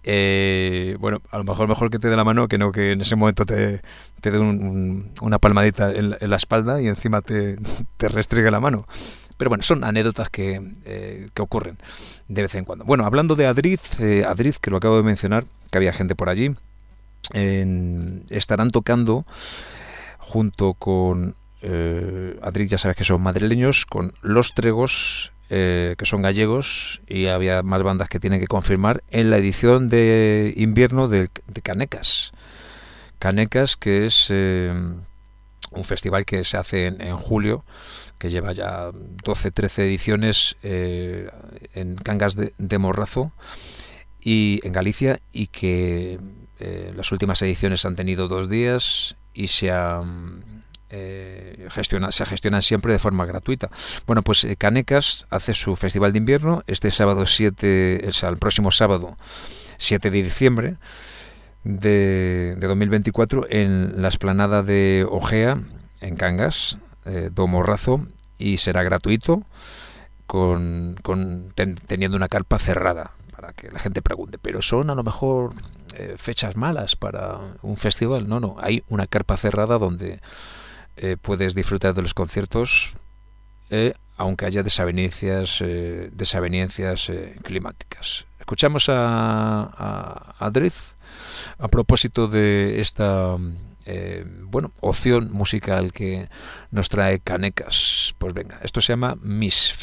Speaker 2: Eh, bueno, a lo mejor mejor que te dé la mano que no que en ese momento te, te dé un, un, una palmadita en la, en la espalda y encima te, te restregue la mano. Pero bueno, son anécdotas que, eh, que ocurren de vez en cuando. Bueno, hablando de Adriz, eh, Adriz, que lo acabo de mencionar, que había gente por allí, eh, estarán tocando junto con eh, Adriz, ya sabes que son madrileños, con Los Tregos, Eh, que son gallegos, y había más bandas que tienen que confirmar en la edición de invierno de, de Canecas. Canecas, que es eh, un festival que se hace en, en julio, que lleva ya doce, trece ediciones eh, en Cangas de, de Morrazo y en Galicia, y que eh, las últimas ediciones han tenido dos días y se han Eh, gestiona, se gestionan siempre de forma gratuita. Bueno, pues eh, Canecas hace su festival de invierno este sábado siete, o sea, el próximo sábado siete de diciembre de, de dos mil veinticuatro en la explanada de Ojea, en Cangas, eh, do Morrazo, y será gratuito, con, con ten, teniendo una carpa cerrada, para que la gente pregunte, pero son a lo mejor eh, fechas malas para un festival. No, no, hay una carpa cerrada donde Eh, puedes disfrutar de los conciertos, eh, aunque haya desavenencias, eh, desavenencias eh, climáticas. Escuchamos a, a, a Adriz a propósito de esta eh, bueno, opción musical que nos trae Canecas. Pues venga, esto se llama Miss.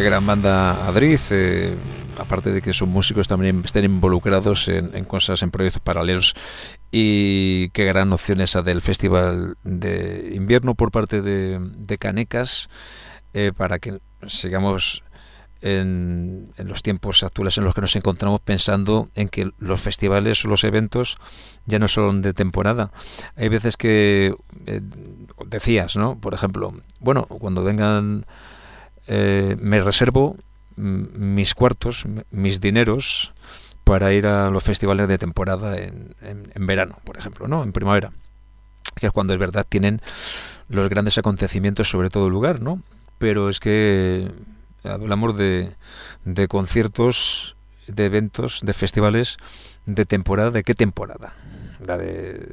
Speaker 2: qué gran banda Adriz, eh, aparte de que sus músicos también estén involucrados en, en cosas, en proyectos paralelos. Y qué gran opción esa del Festival de Invierno por parte de, de Canecas, eh, para que sigamos en, en los tiempos actuales en los que nos encontramos, pensando en que los festivales o los eventos ya no son de temporada. Hay veces que eh, decías, ¿no? Por ejemplo, bueno, cuando vengan, eh, me reservo mis cuartos, mis dineros para ir a los festivales de temporada en, en, en verano, por ejemplo, ¿no? En primavera, que es cuando es verdad tienen los grandes acontecimientos sobre todo el lugar, ¿no? Pero es que hablamos de, de conciertos, de eventos, de festivales de temporada. ¿De qué temporada? La de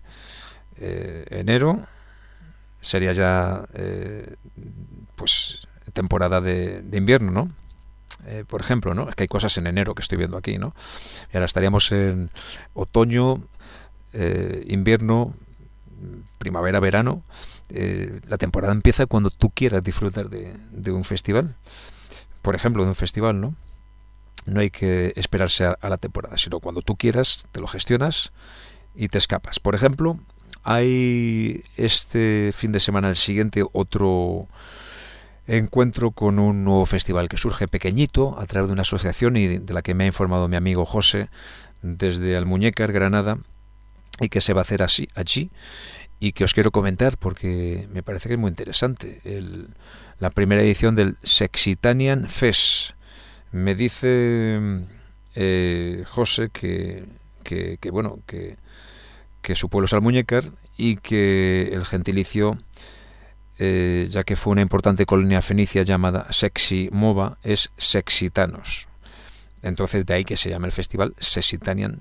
Speaker 2: eh, enero sería ya eh, pues temporada de, de invierno, ¿no? Eh, por ejemplo, ¿no? Es que hay cosas en enero que estoy viendo aquí, ¿no? Y ahora estaríamos en otoño, eh, invierno, primavera, verano. Eh, la temporada empieza cuando tú quieras disfrutar de, de un festival, por ejemplo, de un festival, ¿no? No hay que esperarse a, a la temporada, sino cuando tú quieras, te lo gestionas y te escapas. Por ejemplo, hay este fin de semana, el siguiente, otro encuentro con un nuevo festival que surge pequeñito a través de una asociación y de la que me ha informado mi amigo José desde Almuñécar, Granada, y que se va a hacer así allí, y que os quiero comentar porque me parece que es muy interesante. El, la primera edición del Sexitanian Fest. Me dice eh, José que, que, que bueno que, que su pueblo es Almuñécar y que el gentilicio, eh, ya que fue una importante colonia fenicia llamada Sexi Mova, es Sexitanos. Entonces de ahí que se llama el festival Sexitanian.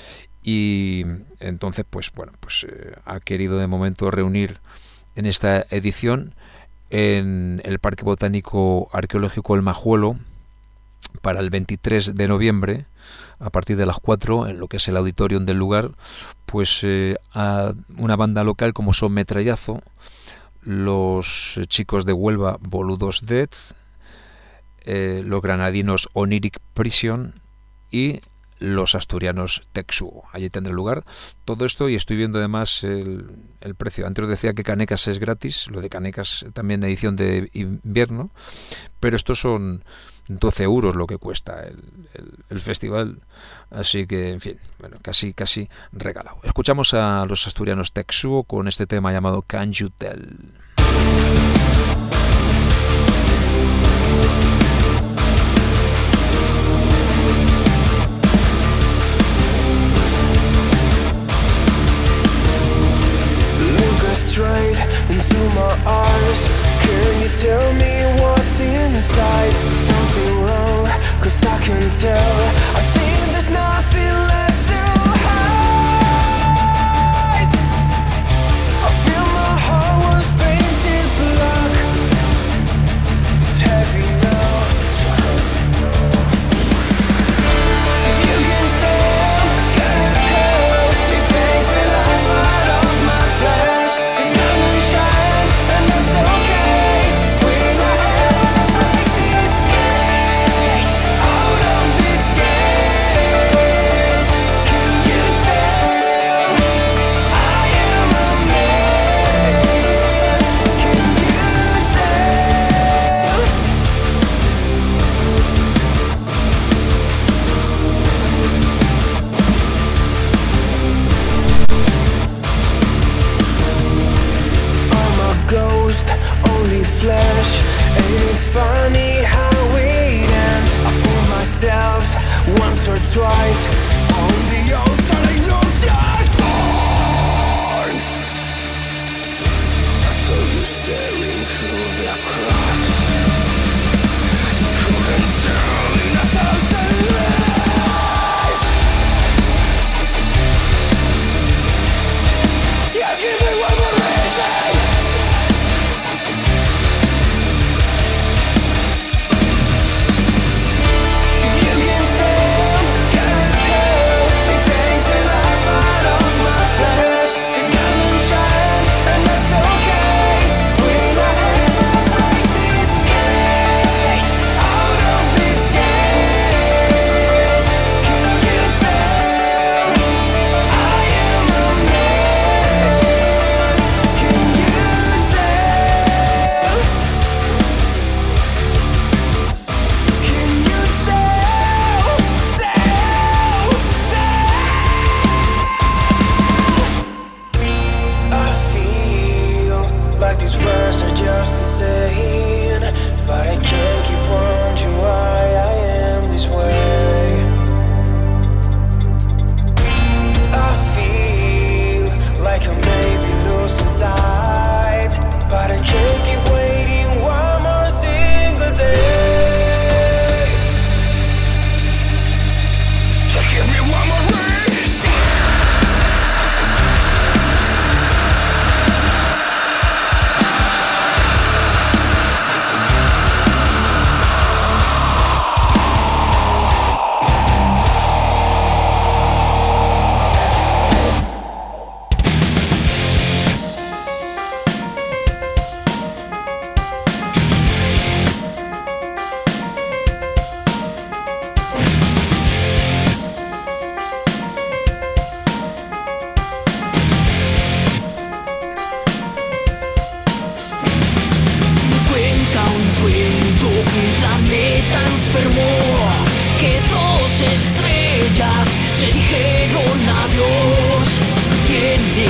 Speaker 2: Y entonces pues bueno pues eh, ha querido de momento reunir en esta edición en el Parque Botánico Arqueológico El Majuelo para el veintitrés de noviembre a partir de las cuatro, en lo que es el auditorium del lugar, pues eh, a una banda local como son Metrallazo, los chicos de Huelva Boludos Dead, eh, los granadinos Oniric Prison y los asturianos Texuo. Allí tendrá lugar todo esto, y estoy viendo además el, el precio. Antes os decía que Canecas es gratis, lo de Canecas también edición de invierno, pero estos son doce euros lo que cuesta el, el, el festival, así que en fin, bueno, casi casi regalado. Escuchamos a los asturianos Texuo con este tema llamado Can You Tell.
Speaker 1: Straight into my eyes. Can you tell me what's inside? Something wrong, cause I can tell. I think there's nothing left to hide. I feel my heart was painted black. It's heavy now, so heavy now. If you can tell, it's good as hell. It takes the life out of my flesh. And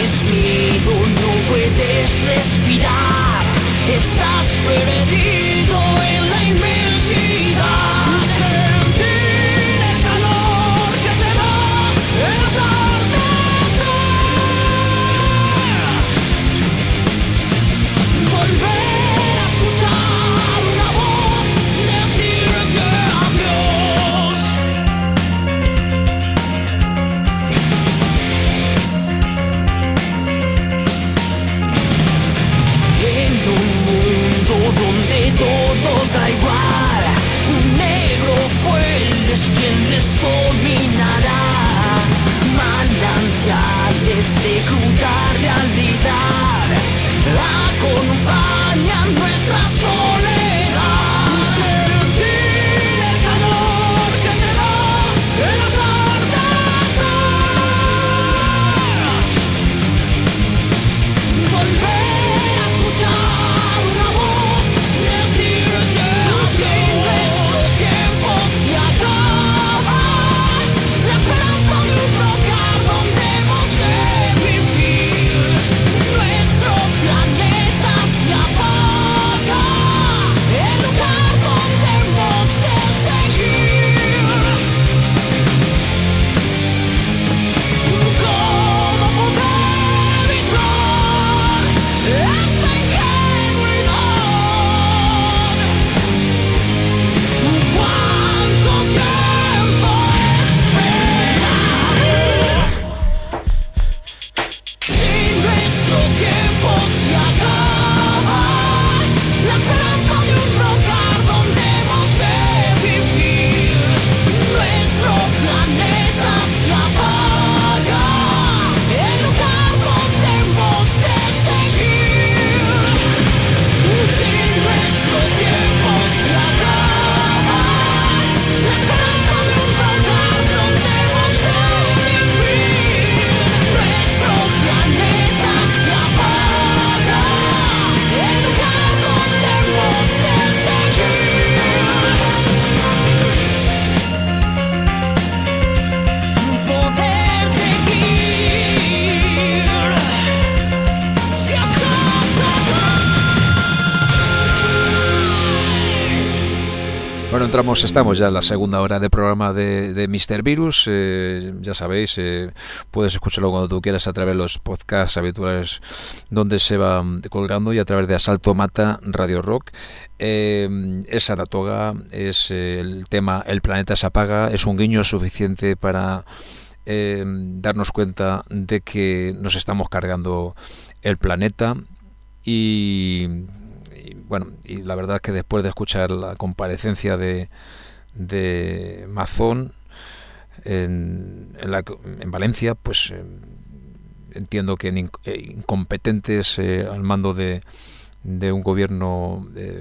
Speaker 1: tienes miedo, no puedes respirar. Estás perdido en la inmensidad. Sentir el calor que te da el atardecer. Volver a escuchar una voz decirte adiós. En un mundo donde todo da igual, un negro fuerte es quien les dominará. Manantiales de cruda realidad acompañan nuestra soledad. Sentir el calor que te da el atardecer. Volver a escuchar una voz decirte adiós. Nuestro tiempo se acaba, la esperanza de un lugar donde hemos de vivir. Nuestro planeta se apaga, el lugar donde hemos de seguir. ¿Cómo poder evitar esta ingenuidad? ¿Cuánto tiempo esperar? Si nuestro tiempo se acaba, la esperanza de un lugar donde hemos de vivir. Nuestro planeta se apaga, el lugar donde hemos de seguir. Si nuestro tiempo se acaba, la esperanza de un lugar donde hemos de vivir. Nuestro planeta se apaga, el lugar donde hemos de seguir. Poder seguir si estás
Speaker 2: Bueno, entramos, estamos ya en la segunda hora de programa de, de míster Virus. Eh, ya sabéis, eh, puedes escucharlo cuando tú quieras a través de los podcasts habituales donde se va colgando y a través de Asalto Mata Radio Rock. Eh, es Saratoga, es eh, el tema El planeta se apaga, es un guiño suficiente para eh, darnos cuenta de que nos estamos cargando el planeta. Y, y bueno, y la verdad es que después de escuchar la comparecencia de, de Mazón en, en, la, en Valencia, pues eh, entiendo que en, eh, incompetentes eh, al mando de, de un gobierno eh,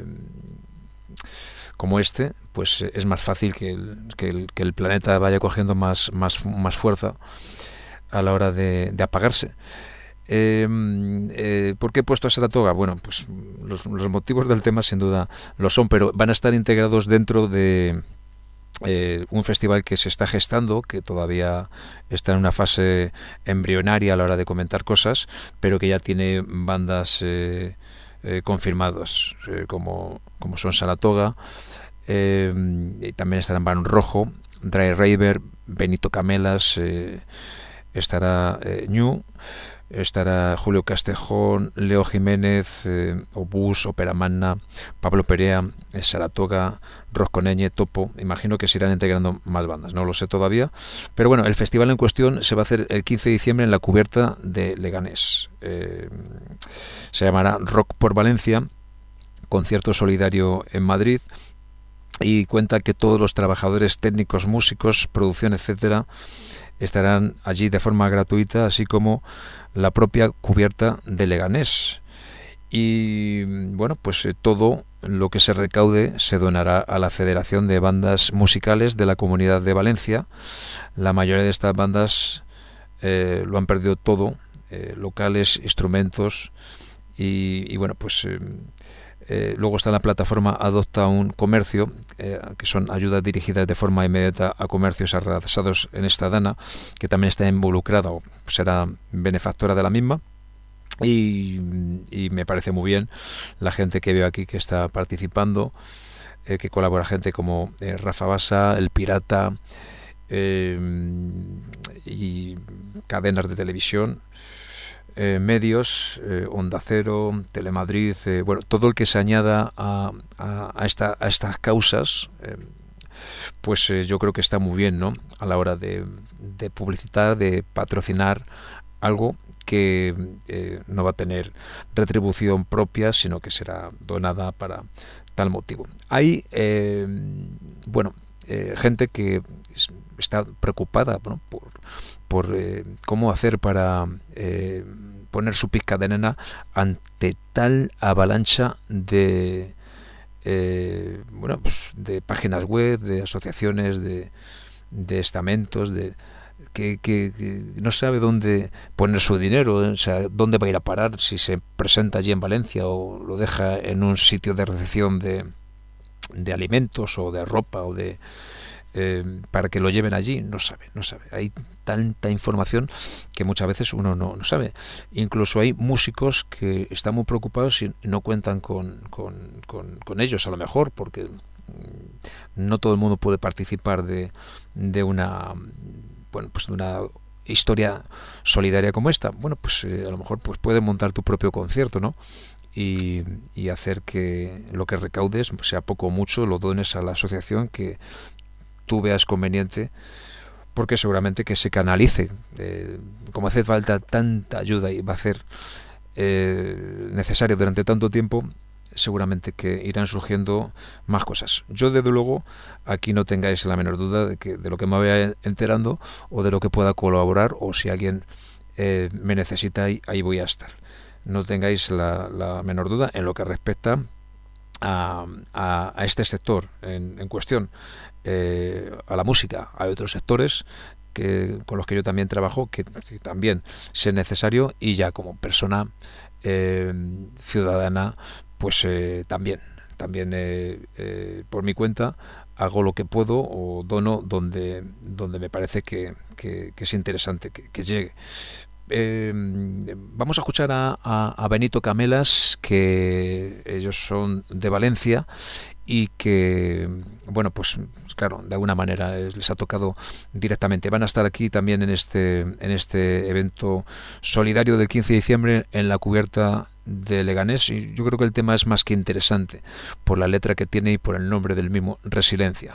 Speaker 2: como este, pues eh, es más fácil que el, que el, que el planeta vaya cogiendo más, más, más fuerza a la hora de, de apagarse. Eh, eh, ¿Por qué he puesto a Saratoga? Bueno, pues los, los motivos del tema sin duda lo son, pero van a estar integrados dentro de eh, un festival que se está gestando, que todavía está en una fase embrionaria a la hora de comentar cosas, pero que ya tiene bandas eh, eh, confirmadas, eh, como, como son Saratoga, eh, y también estarán Barón Rojo, Dry Raver, Benito Camelas, eh, estará eh, Ñu, estará Julio Castejón, Leo Jiménez, eh, Obús, Opera Magna, Pablo Perea, eh, Saratoga, Rosconeñe, Topo. Imagino que se irán integrando más bandas, no lo sé todavía, pero bueno, el festival en cuestión se va a hacer el quince de diciembre en la cubierta de Leganés. Eh, se llamará Rock por Valencia, concierto solidario en Madrid, y cuenta que todos los trabajadores técnicos, músicos, producción, etcétera, estarán allí de forma gratuita, así como la propia cubierta de Leganés. Y bueno, pues eh, todo lo que se recaude se donará a la Federación de Bandas Musicales de la Comunidad de Valencia. La mayoría de estas bandas eh, lo han perdido todo, eh, locales, instrumentos, y, y bueno, pues eh, Eh, luego está la plataforma Adopta un Comercio, eh, que son ayudas dirigidas de forma inmediata a comercios arrasados en esta dana, que también está involucrada o será benefactora de la misma. Y, y me parece muy bien la gente que veo aquí que está participando, eh, que colabora gente como eh, Rafa Basa, El Pirata, eh, y cadenas de televisión, eh, medios, eh, Onda Cero, Telemadrid, eh, bueno, todo el que se añada a, a, a, esta, a estas causas, eh, pues eh, yo creo que está muy bien, ¿no? A la hora de, de publicitar, de patrocinar algo que eh, no va a tener retribución propia, sino que será donada para tal motivo. Hay, eh, bueno, eh, gente que está preocupada, ¿no? por, por eh, cómo hacer para eh, poner su pizca de nena ante tal avalancha de eh, bueno, pues de páginas web, de asociaciones, de, de estamentos, de Que, que, que no sabe dónde poner su dinero, o sea, dónde va a ir a parar, si se presenta allí en Valencia o lo deja en un sitio de recepción de, de alimentos o de ropa o de eh, para que lo lleven allí, no sabe, no sabe. Hay tanta información que muchas veces uno no, no sabe. Incluso hay músicos que están muy preocupados y no cuentan con, con, con, con ellos, a lo mejor, porque no todo el mundo puede participar de, de una bueno, pues de una historia solidaria como esta. Bueno, pues eh, a lo mejor pues puedes montar tu propio concierto, ¿no? Y, y hacer que lo que recaudes, sea poco o mucho, lo dones a la asociación que tú veas conveniente, porque seguramente que se canalice. Eh, como hace falta tanta ayuda y va a ser eh, necesario durante tanto tiempo, seguramente que irán surgiendo más cosas. Yo, desde luego, aquí no tengáis la menor duda de que de lo que me vaya enterando o de lo que pueda colaborar, o si alguien eh, me necesita, ahí, ahí voy a estar. No tengáis la, la menor duda en lo que respecta a, a, a este sector en, en cuestión, eh, a la música. Hay otros sectores que, con los que yo también trabajo, que, que también es necesario, y ya como persona eh, ciudadana, pues eh, también, también eh, eh, por mi cuenta hago lo que puedo o dono donde, donde me parece que, que, que es interesante que, que llegue. Eh, vamos a escuchar a, a, a Benito Camelas, que ellos son de Valencia y que, bueno, pues claro, de alguna manera les ha tocado directamente. Van a estar aquí también en este, en este evento solidario del quince de diciembre en la cubierta de Leganés, y yo creo que el tema es más que interesante por la letra que tiene y por el nombre del mismo, Resiliencia.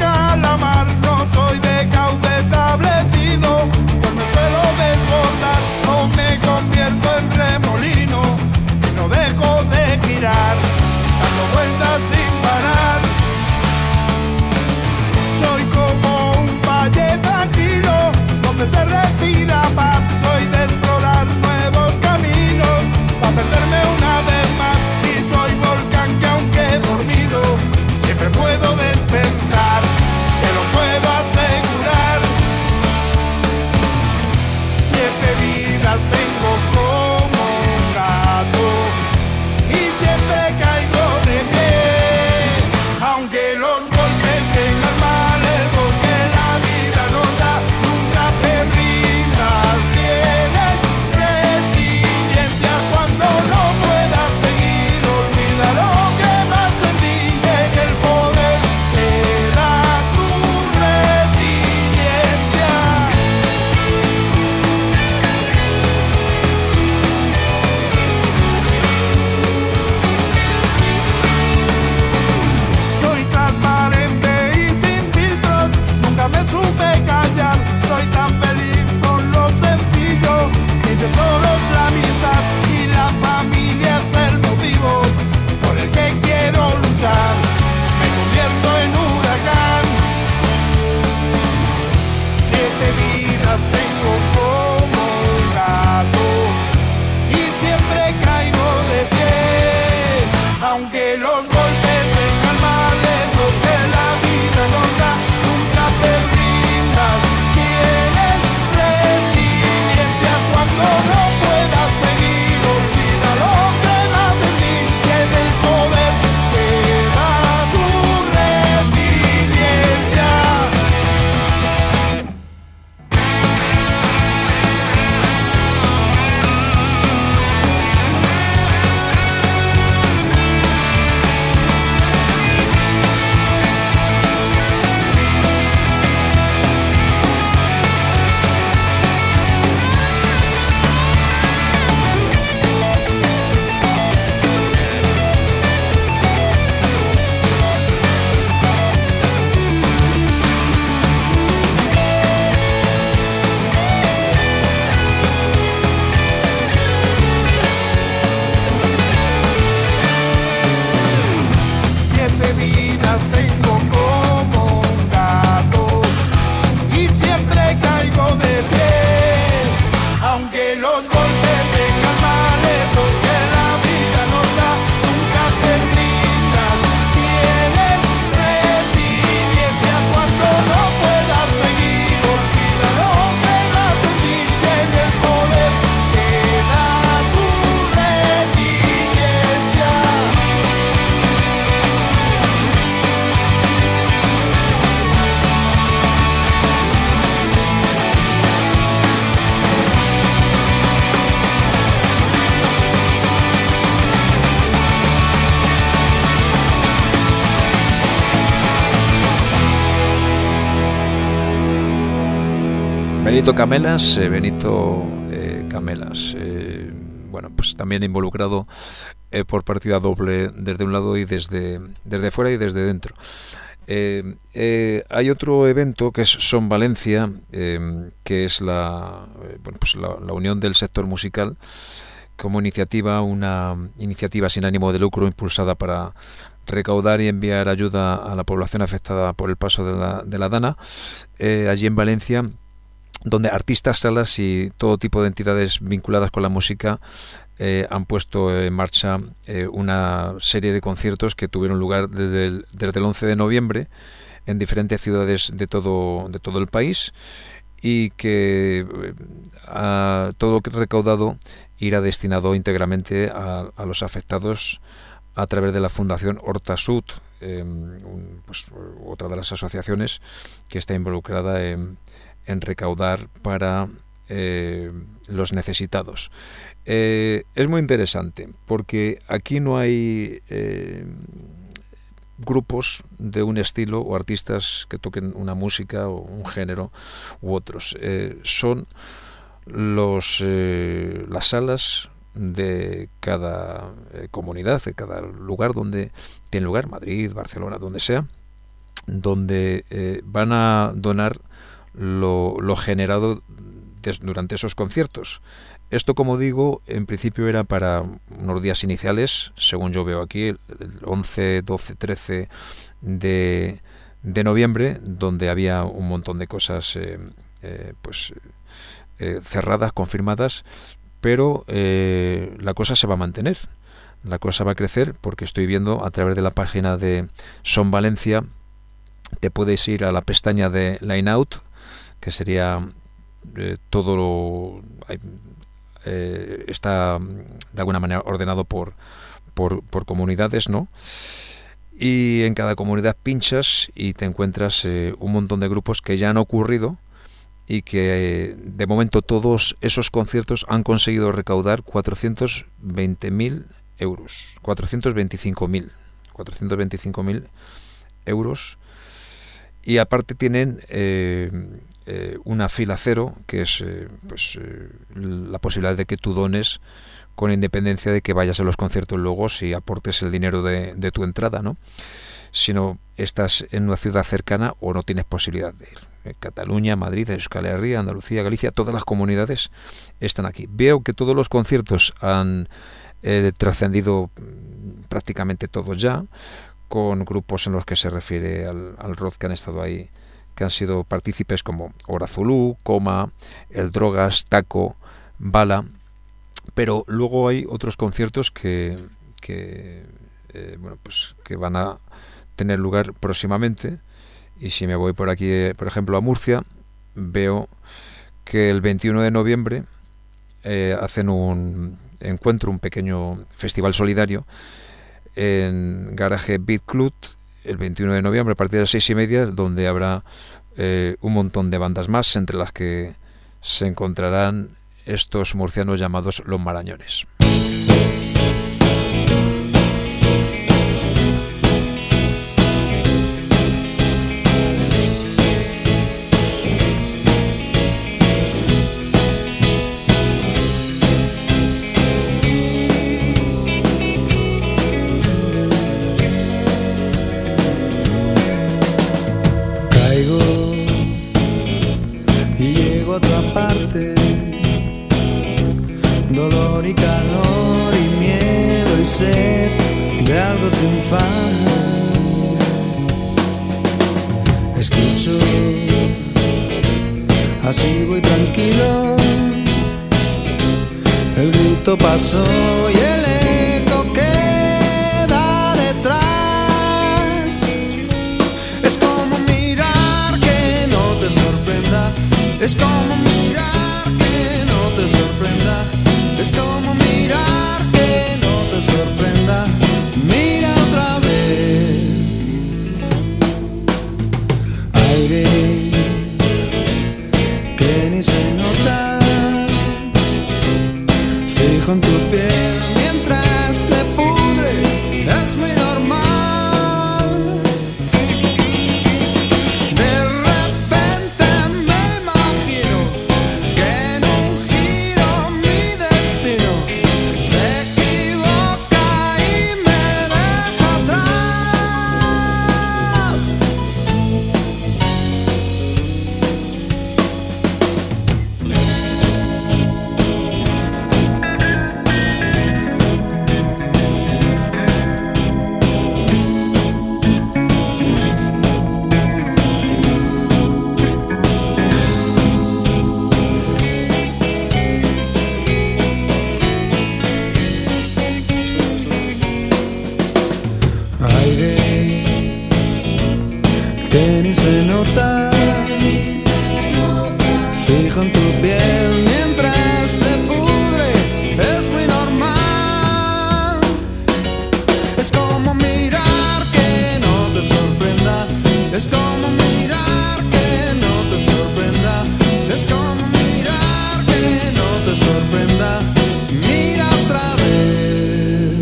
Speaker 1: Siempre busca la mar, no soy de cauce establecido, por no suelo desbordar.
Speaker 2: Benito Camelas, eh, Benito eh, Camelas, eh, bueno, pues también involucrado eh, por partida doble desde un lado y desde, desde fuera y desde dentro. Eh, eh, hay otro evento que es Son Valencia, eh, que es la, eh, bueno, pues la, la unión del sector musical como iniciativa, una iniciativa sin ánimo de lucro impulsada para recaudar y enviar ayuda a la población afectada por el paso de la, de la Dana, eh, allí en Valencia, donde artistas, salas y todo tipo de entidades vinculadas con la música eh, han puesto en marcha eh, una serie de conciertos que tuvieron lugar desde el, desde el once de noviembre en diferentes ciudades de todo, de todo el país, y que eh, a todo lo que recaudado irá destinado íntegramente a, a los afectados a través de la Fundación Hortasud, eh, un, pues, otra de las asociaciones que está involucrada en en recaudar para eh, los necesitados. Eh, es muy interesante porque aquí no hay eh, grupos de un estilo o artistas que toquen una música o un género u otros. Eh, son los eh, las salas de cada eh, comunidad, de cada lugar donde tiene lugar, Madrid, Barcelona, donde sea, donde eh, van a donar Lo, lo generado des, durante esos conciertos. Esto, como digo, en principio era para unos días iniciales, según yo veo aquí, el once, doce, trece de, de noviembre, donde había un montón de cosas eh, eh, pues eh, cerradas, confirmadas, pero eh, la cosa se va a mantener, la cosa va a crecer, porque estoy viendo a través de la página de Son Valencia, te puedes ir a la pestaña de Line Out, que sería eh, todo lo eh, está de alguna manera ordenado por, por por comunidades, ¿no? Y en cada comunidad pinchas y te encuentras eh, un montón de grupos que ya han ocurrido y que eh, de momento todos esos conciertos han conseguido recaudar cuatrocientos veinte mil euros, cuatrocientos veinticinco mil euros, y aparte tienen eh, eh, una fila cero, que es eh, pues eh, la posibilidad de que tú dones con independencia de que vayas a los conciertos luego, si aportes el dinero de, de tu entrada, ¿no? Si no estás en una ciudad cercana o no tienes posibilidad de ir. Eh, Cataluña, Madrid, Euskal Herria, Andalucía, Galicia, todas las comunidades están aquí. Veo que todos los conciertos han eh, trascendido prácticamente todos ya, con grupos en los que se refiere al, al rock que han estado ahí, que han sido partícipes como Hora Zulú, Coma, El Drogas, Taco, Bala, pero luego hay otros conciertos que, que eh, bueno, pues que van a tener lugar próximamente, y si me voy por aquí, eh, por ejemplo, a Murcia, veo que el veintiuno de noviembre eh, hacen un encuentro, un pequeño festival solidario en Garaje Beat Club el veintiuno de noviembre a partir de las seis y media, donde habrá eh, un montón de bandas más, entre las que se encontrarán estos murcianos llamados Los Marañones.
Speaker 1: A otra parte, dolor y calor y miedo y sed de algo triunfar. Escucho, así voy tranquilo, el grito pasó y el eco queda detrás. Es como mirar que no te sorprenda. Es como mirar que no te sorprenda. Es como mirar que no te sorprenda. Mira otra vez. Aire que ni se nota, fijo en tu piel. que ni se nota, fijo en tu piel mientras se pudre, es muy normal. Es como mirar que no te sorprenda, es como mirar que no te sorprenda, es como mirar que no te sorprenda. Mira otra vez.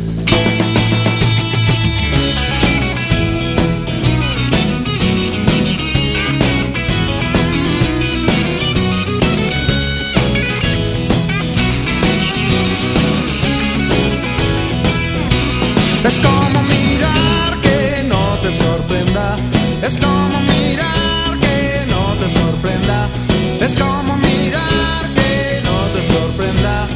Speaker 1: Es como mirar que no te sorprenda, es como mirar que no te sorprenda, es como mirar que no te sorprenda.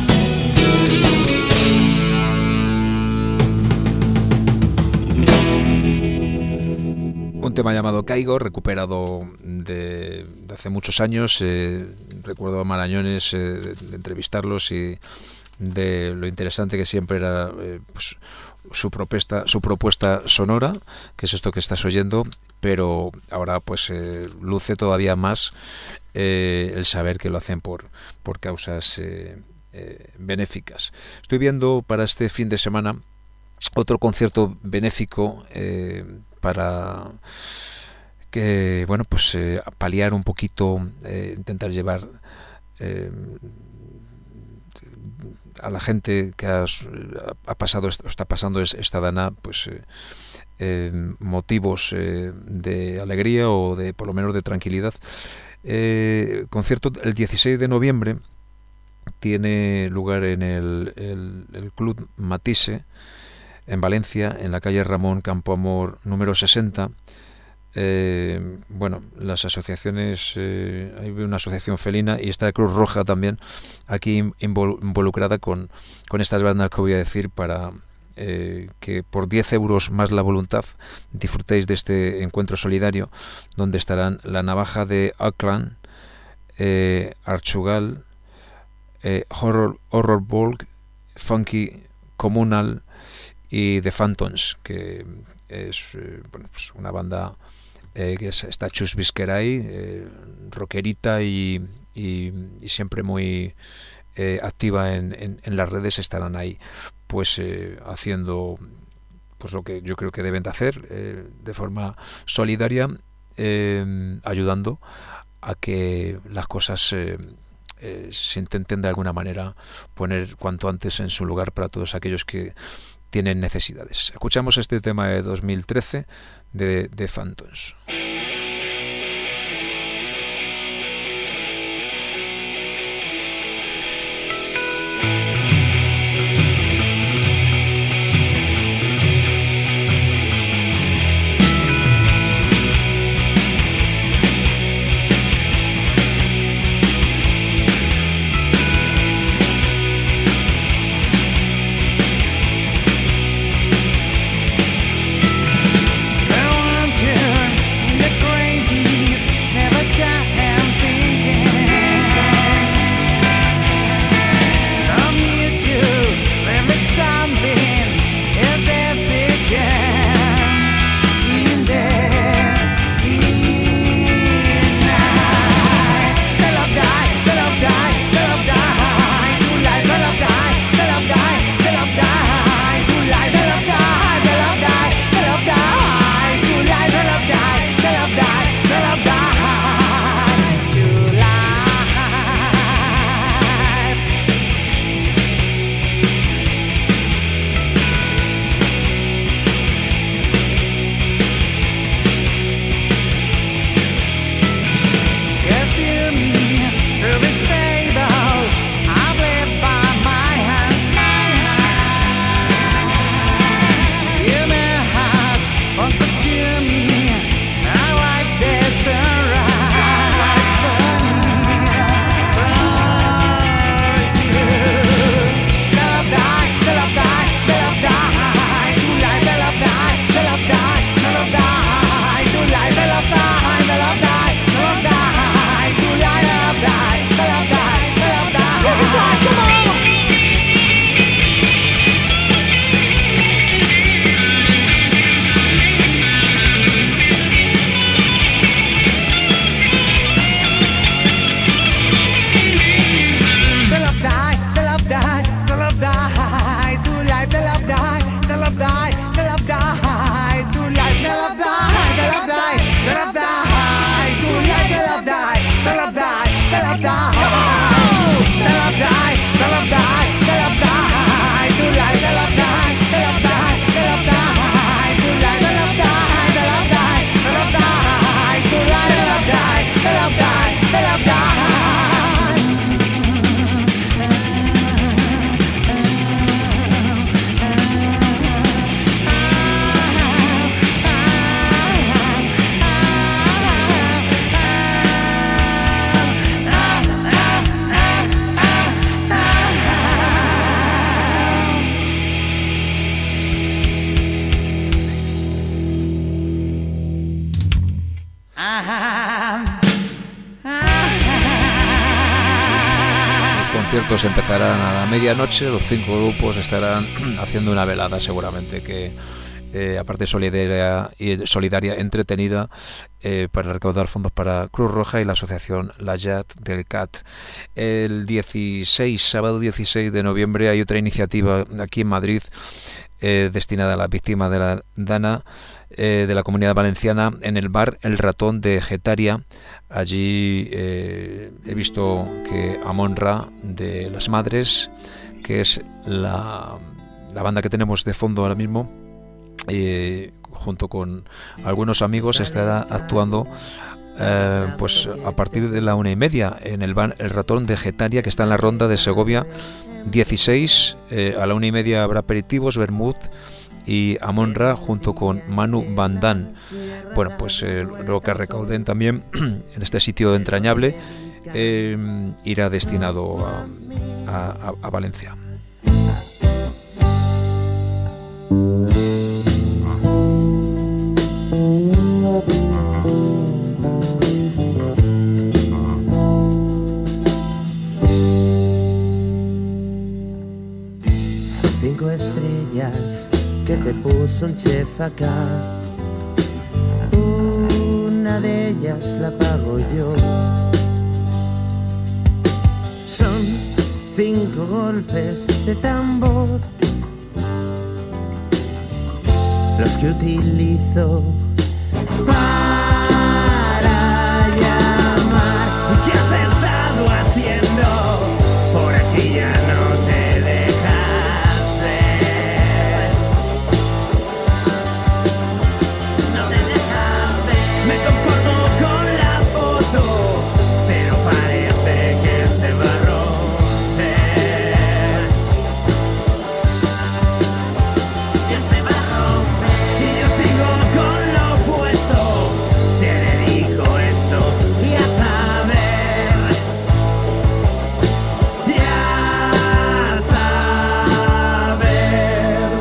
Speaker 2: Un tema llamado Caigo, recuperado de, de hace muchos años. Eh, recuerdo a Marañones, eh, de, de entrevistarlos y de lo interesante que siempre era eh, pues, su propuesta, su propuesta sonora, que es esto que estás oyendo, pero ahora pues eh, luce todavía más eh, el saber que lo hacen por, por causas eh, eh, benéficas. Estoy viendo para este fin de semana otro concierto benéfico eh, para que, bueno, pues eh, paliar un poquito, eh, intentar llevar eh, a la gente que ha, ha pasado, está pasando esta dana, pues eh, eh, motivos eh, de alegría o de, por lo menos, de tranquilidad. Eh, concierto el dieciséis de noviembre tiene lugar en el, el, el Club Matisse en Valencia, en la calle Ramón Campoamor número sesenta. Eh, bueno, las asociaciones, eh, hay una asociación felina y está Cruz Roja también aquí involucrada con, con estas bandas que voy a decir, para eh, que por diez euros más la voluntad disfrutéis de este encuentro solidario, donde estarán La Navaja de Auckland, eh, Archugal, eh, Horror, Horror Ball, Funky Communal y The Phantoms, que es eh, bueno, pues una banda eh, que es, está Chus Vizqueray, eh, rockerita y, y, y siempre muy eh, activa en, en, en las redes. Estarán ahí pues eh, haciendo pues lo que yo creo que deben de hacer, eh, de forma solidaria, eh, ayudando a que las cosas eh, eh, se intenten de alguna manera poner cuanto antes en su lugar para todos aquellos que tienen necesidades. Escuchamos este tema de dos mil trece de The Phantoms.
Speaker 1: I'm
Speaker 2: Los conciertos empezarán a la medianoche, los cinco grupos estarán haciendo una velada seguramente que, eh, aparte solidaria y solidaria entretenida, eh, para recaudar fondos para Cruz Roja y la asociación La Yat del C A T. El dieciséis, sábado dieciséis de noviembre, hay otra iniciativa aquí en Madrid eh, destinada a las víctimas de la Dana, eh, de la Comunidad Valenciana, en el bar El Ratón de Getaria. Allí eh, he visto que Amon-Ra de Las Madres, que es la, la banda que tenemos de fondo ahora mismo, eh, junto con algunos amigos, estará actuando eh, pues a partir de la una y media en el bar El Ratón de Getaria, que está en la Ronda de Segovia dieciséis. Eh, a la una y media habrá aperitivos, vermut y Amon-Ra junto con Manu Bandán. Bueno, pues eh, lo que recauden también en este sitio entrañable eh, irá destinado a, a, a Valencia.
Speaker 3: Son cinco estrellas que te puso un chef acá. Una de ellas la pago yo. Son cinco golpes de tambor los que utilizo para llamar. ¿Y qué has estado haciendo? Por aquí ya no te dejas ver. No te dejas ver. Me conformo con la foto, pero parece que se va a romper. Que se va a romper. Y yo sigo con lo opuesto. Te dedico esto y a saber. Y a saber.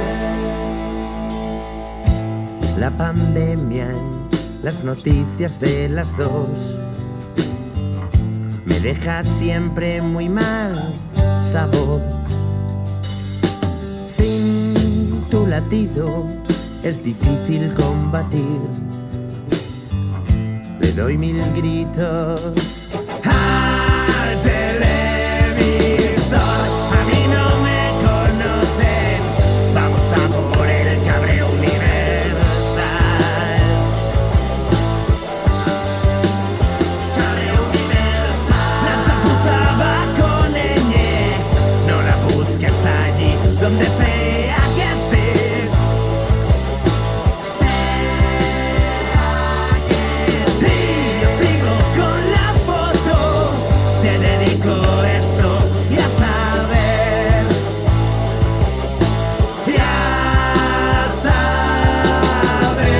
Speaker 3: La pandemia en las noticias de las dos me deja siempre muy mal sabor. Sin tu latido es difícil combatir. Le doy mil gritos al televisor. A mí no me conocen. Vamos a por el cabreo universal. Cabreo universal. La chapuza va con ñ. No la busques allí donde sea que estés. Sea que sí, yo sigo con la foto. Te dedico esto y a saber. Y a saber.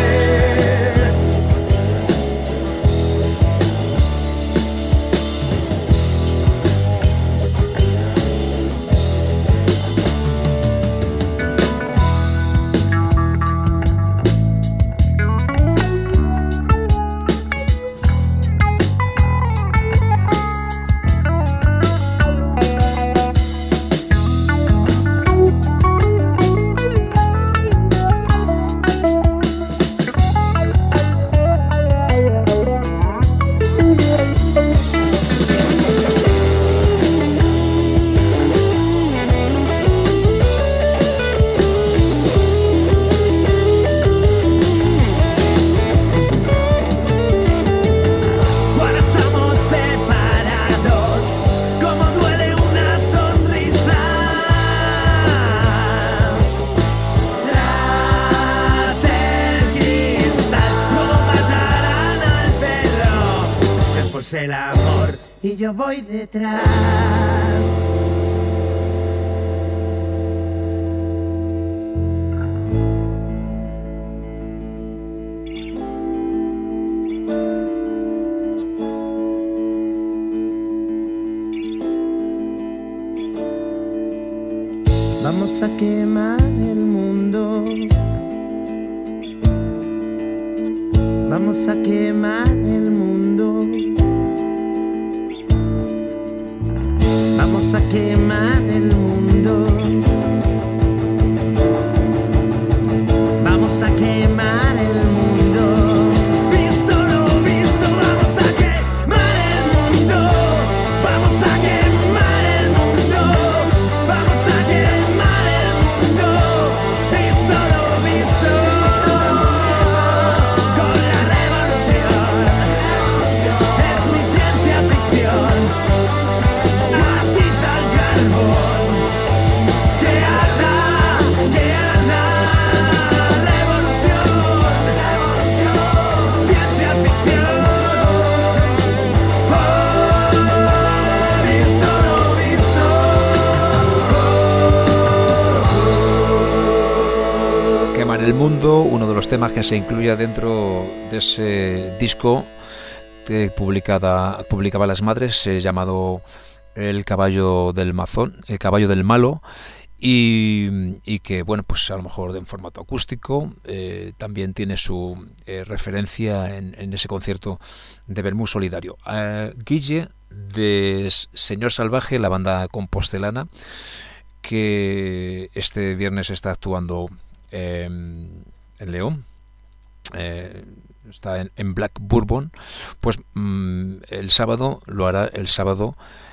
Speaker 3: Ahora estamos separados. Como duele una sonrisa. Tras el cristal, luego matarán al perro. Después el amor y yo voy detrás. Vamos a quemar el mundo. Vamos a quemar el mundo. Vamos a quemar el mundo. Vamos a quemar el mundo. Visto lo visto, vamos a quemar el mundo. Vamos a quemar el mundo. Vamos a quemar el mundo. Visto lo visto. Con la revolución. Es mi ciencia ficción. Matiza el carbón. Que arda, que arda. Revolución, revolución. Ciencia ficción. Oh, visto lo visto.
Speaker 2: Quemar el mundo, uno de los temas que se incluye dentro de ese disco que publicada, publicaba Las Madres, eh, llamado El caballo del mazón, El caballo del malo, y, y que, bueno, pues a lo mejor en formato acústico, eh, también tiene su eh, referencia en, en ese concierto de Vermú Solidario. Eh, Guille de Señor Salvaje, la banda compostelana, que este viernes está actuando eh, en León, eh, está en, en Black Bourbon, pues mm, el sábado lo hará el sábado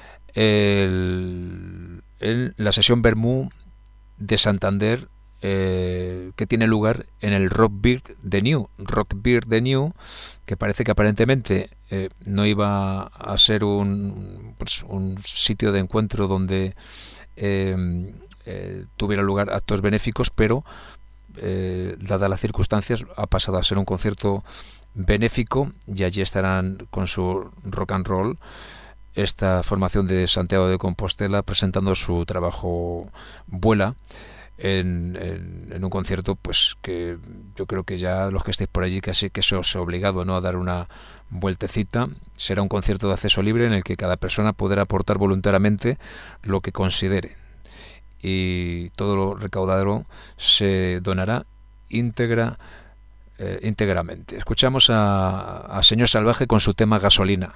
Speaker 2: el, el, la sesión Vermú de Santander, eh, que tiene lugar en el Rock Beer de New Rock Beer de New, que parece que aparentemente eh, no iba a ser un, pues, un sitio de encuentro donde eh, eh, tuviera lugar actos benéficos, pero eh, dadas las circunstancias ha pasado a ser un concierto benéfico, y allí estarán con su rock and roll esta formación de Santiago de Compostela presentando su trabajo Vuela en, en, en un concierto pues que yo creo que ya los que estéis por allí casi que se os ha obligado, ¿no?, a dar una vueltecita. Será un concierto de acceso libre en el que cada persona podrá aportar voluntariamente lo que considere, y todo lo recaudado se donará íntegra eh, íntegramente. Escuchamos a, a Señor Salvaje con su tema Gasolina.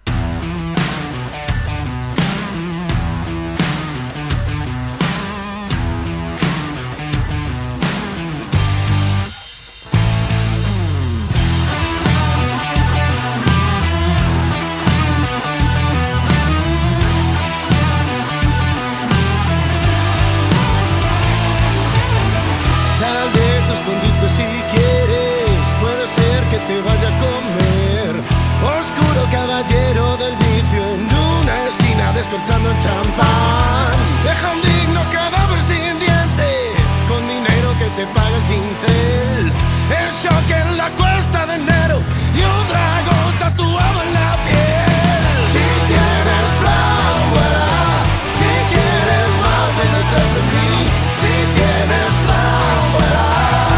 Speaker 1: Descorchando el champán, deja un digno cadáver sin dientes, con dinero que te paga el cincel. El shock en la cuesta de enero y un dragón tatuado en la piel. Si tienes plan, vuela. Si quieres más, ven detrás de mí. Si tienes plan, vuela.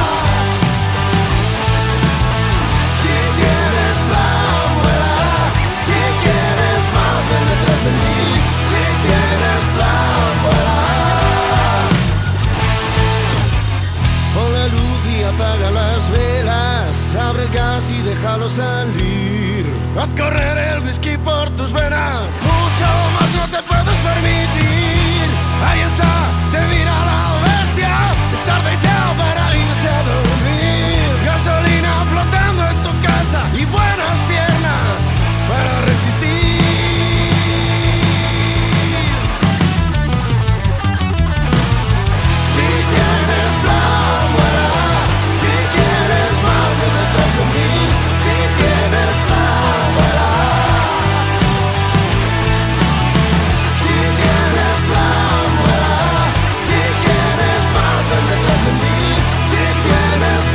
Speaker 1: Si tienes plan, vuela. Si quieres más, ven detrás de mí. Tienes plan, vuela. Pon la luz y apaga las velas, abre el gas y déjalo salir. Haz correr el whisky por tus venas, mucho más no te puedes permitir. Ahí está, te mira la bestia, es tarde ya para irse a dormir. Gasolina flotando en tu casa y buenas piernas para resistir. Tienes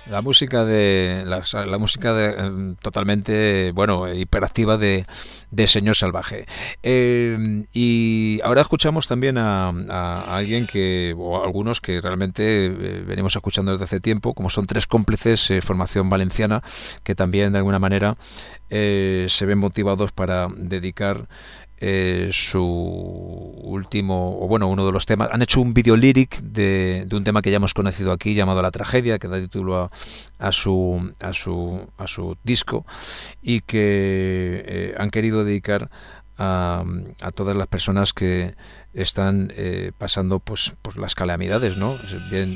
Speaker 2: La música de la, la música de, totalmente, bueno, hiperactiva de, de Señor Salvaje. Eh, y ahora escuchamos también a, a alguien que, o a algunos que realmente eh, venimos escuchando desde hace tiempo, como son Tres Cómplices, eh, formación valenciana, que también de alguna manera eh, se ven motivados para dedicar Eh, su último, o bueno, uno de los temas. Han hecho un video lyric de, de un tema que ya hemos conocido aquí, llamado La Tragedia, que da título a, a su a su a su disco, y que eh, han querido dedicar a, a todas las personas que están eh, pasando pues, pues las calamidades, ¿no? Bien,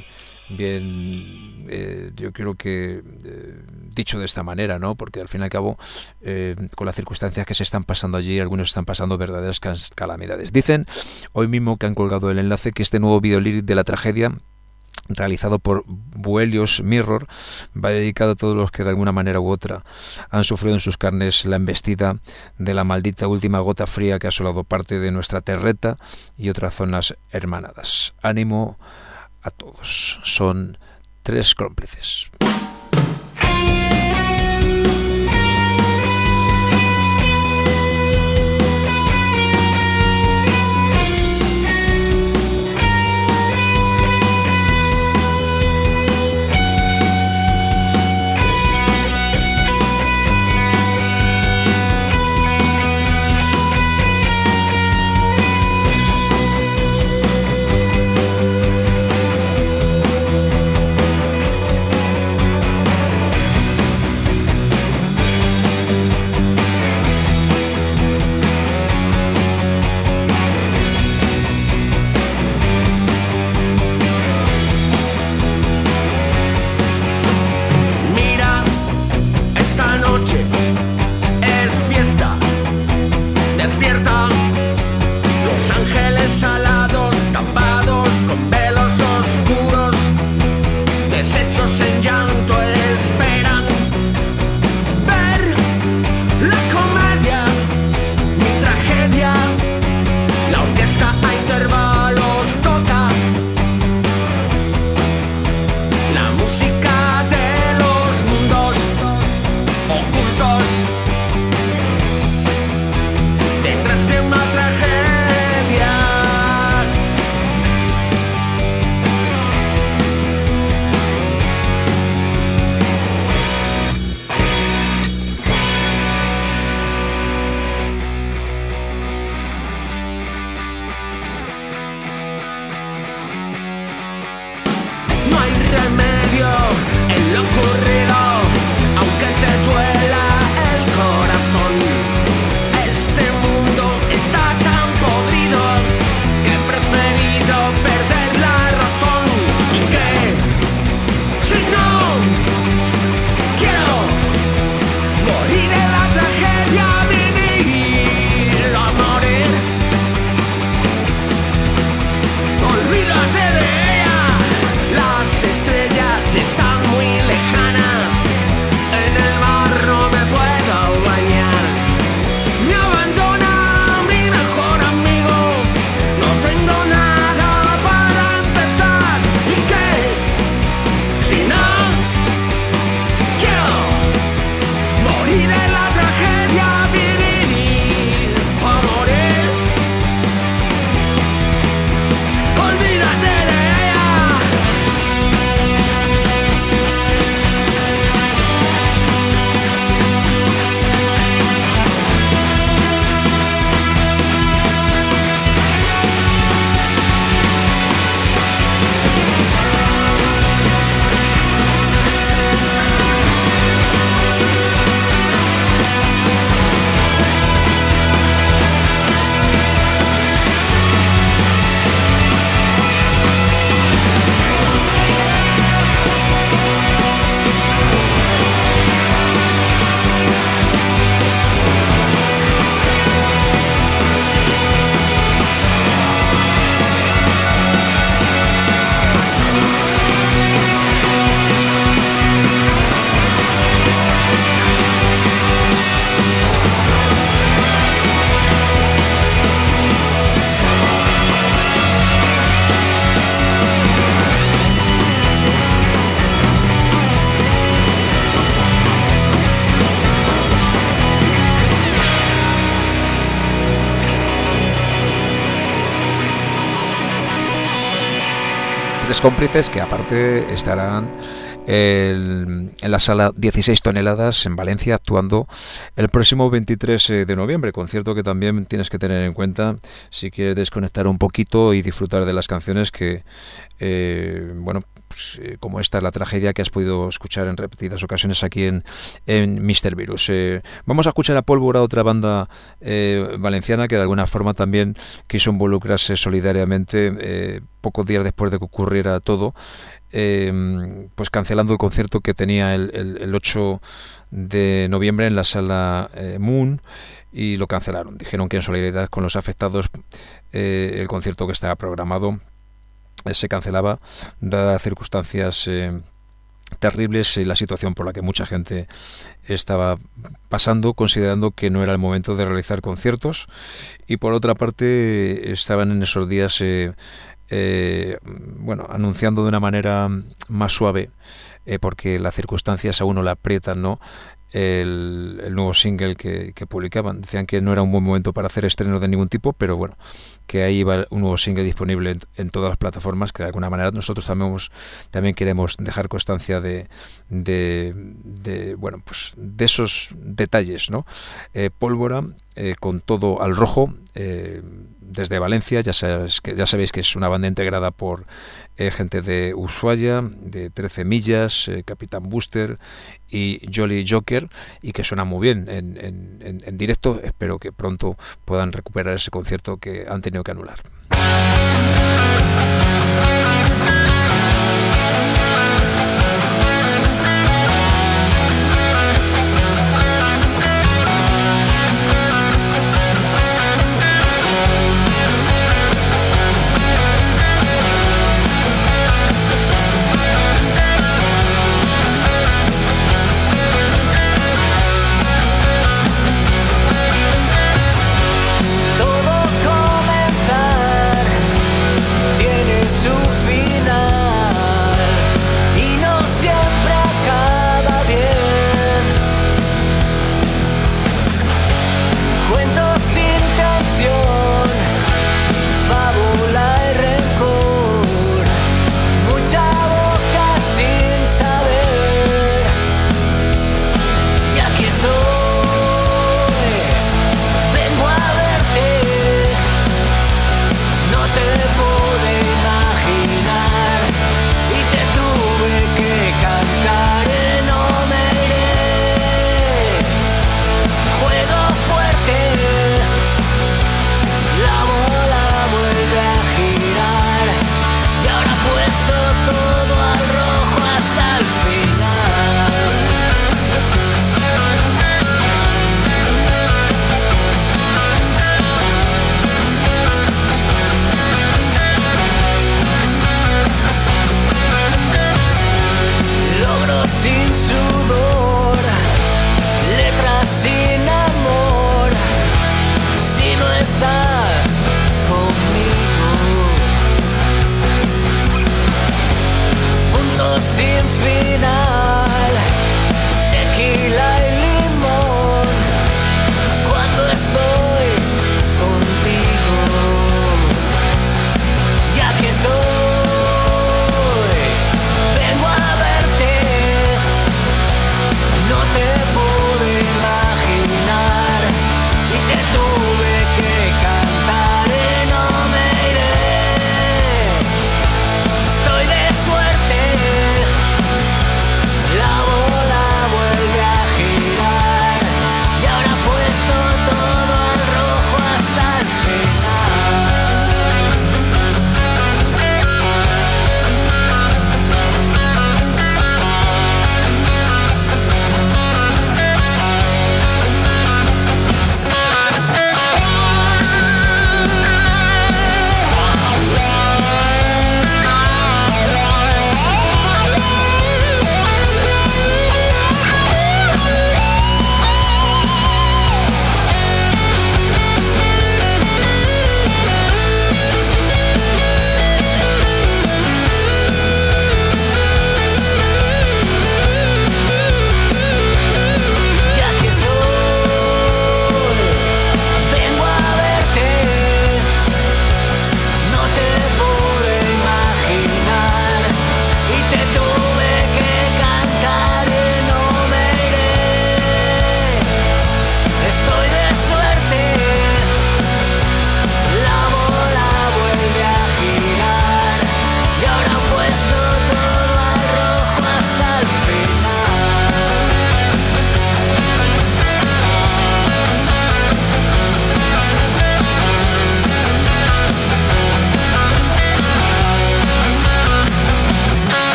Speaker 2: bien eh, yo creo que eh, dicho de esta manera, ¿no? Porque al fin y al cabo eh, con las circunstancias que se están pasando allí, algunos están pasando verdaderas calamidades. Dicen hoy mismo que han colgado el enlace que este nuevo video lyric de La Tragedia, realizado por Buelios Mirror, va dedicado a todos los que de alguna manera u otra han sufrido en sus carnes la embestida de la maldita última gota fría que ha asolado parte de nuestra terreta y otras zonas hermanadas. Ánimo a todos. Son Tres Cómplices.
Speaker 3: Olvídate de ella, las estrellas están muy lejanas.
Speaker 2: Tres Cómplices, que aparte estarán en, en la sala dieciséis toneladas en Valencia, actuando el próximo veintitrés de noviembre, concierto que también tienes que tener en cuenta si quieres desconectar un poquito y disfrutar de las canciones que, eh, bueno, pues, eh, como esta es la tragedia que has podido escuchar en repetidas ocasiones aquí en, en míster Virus. Eh, vamos a escuchar a Pólvora, otra banda eh, valenciana que de alguna forma también quiso involucrarse solidariamente eh, pocos días después de que ocurriera todo, eh, pues cancelando el concierto que tenía el, el, el ocho de noviembre en la sala eh, Moon, y lo cancelaron. Dijeron que en solidaridad con los afectados eh, el concierto que estaba programado eh, se cancelaba, dadas circunstancias eh, terribles y la situación por la que mucha gente estaba pasando, considerando que no era el momento de realizar conciertos. Y por otra parte estaban en esos días eh, eh, bueno, anunciando de una manera más suave, eh, porque las circunstancias a uno le aprietan, ¿no?, El, el nuevo single que, que publicaban. Decían que no era un buen momento para hacer estrenos de ningún tipo, pero bueno, que ahí iba un nuevo single disponible en, en todas las plataformas, que de alguna manera nosotros también, hemos, también queremos dejar constancia de, de, de bueno, pues de esos detalles, ¿no? Eh, Pólvora, eh, con todo al rojo, eh, desde Valencia. Ya sabes que ya sabéis que es una banda integrada por eh, gente de Ushuaia, de trece millas, eh, Capitán Booster y Jolly Joker, y que suena muy bien en, en, en, en directo. Espero que pronto puedan recuperar ese concierto que han tenido que anular.
Speaker 4: Todo comenzará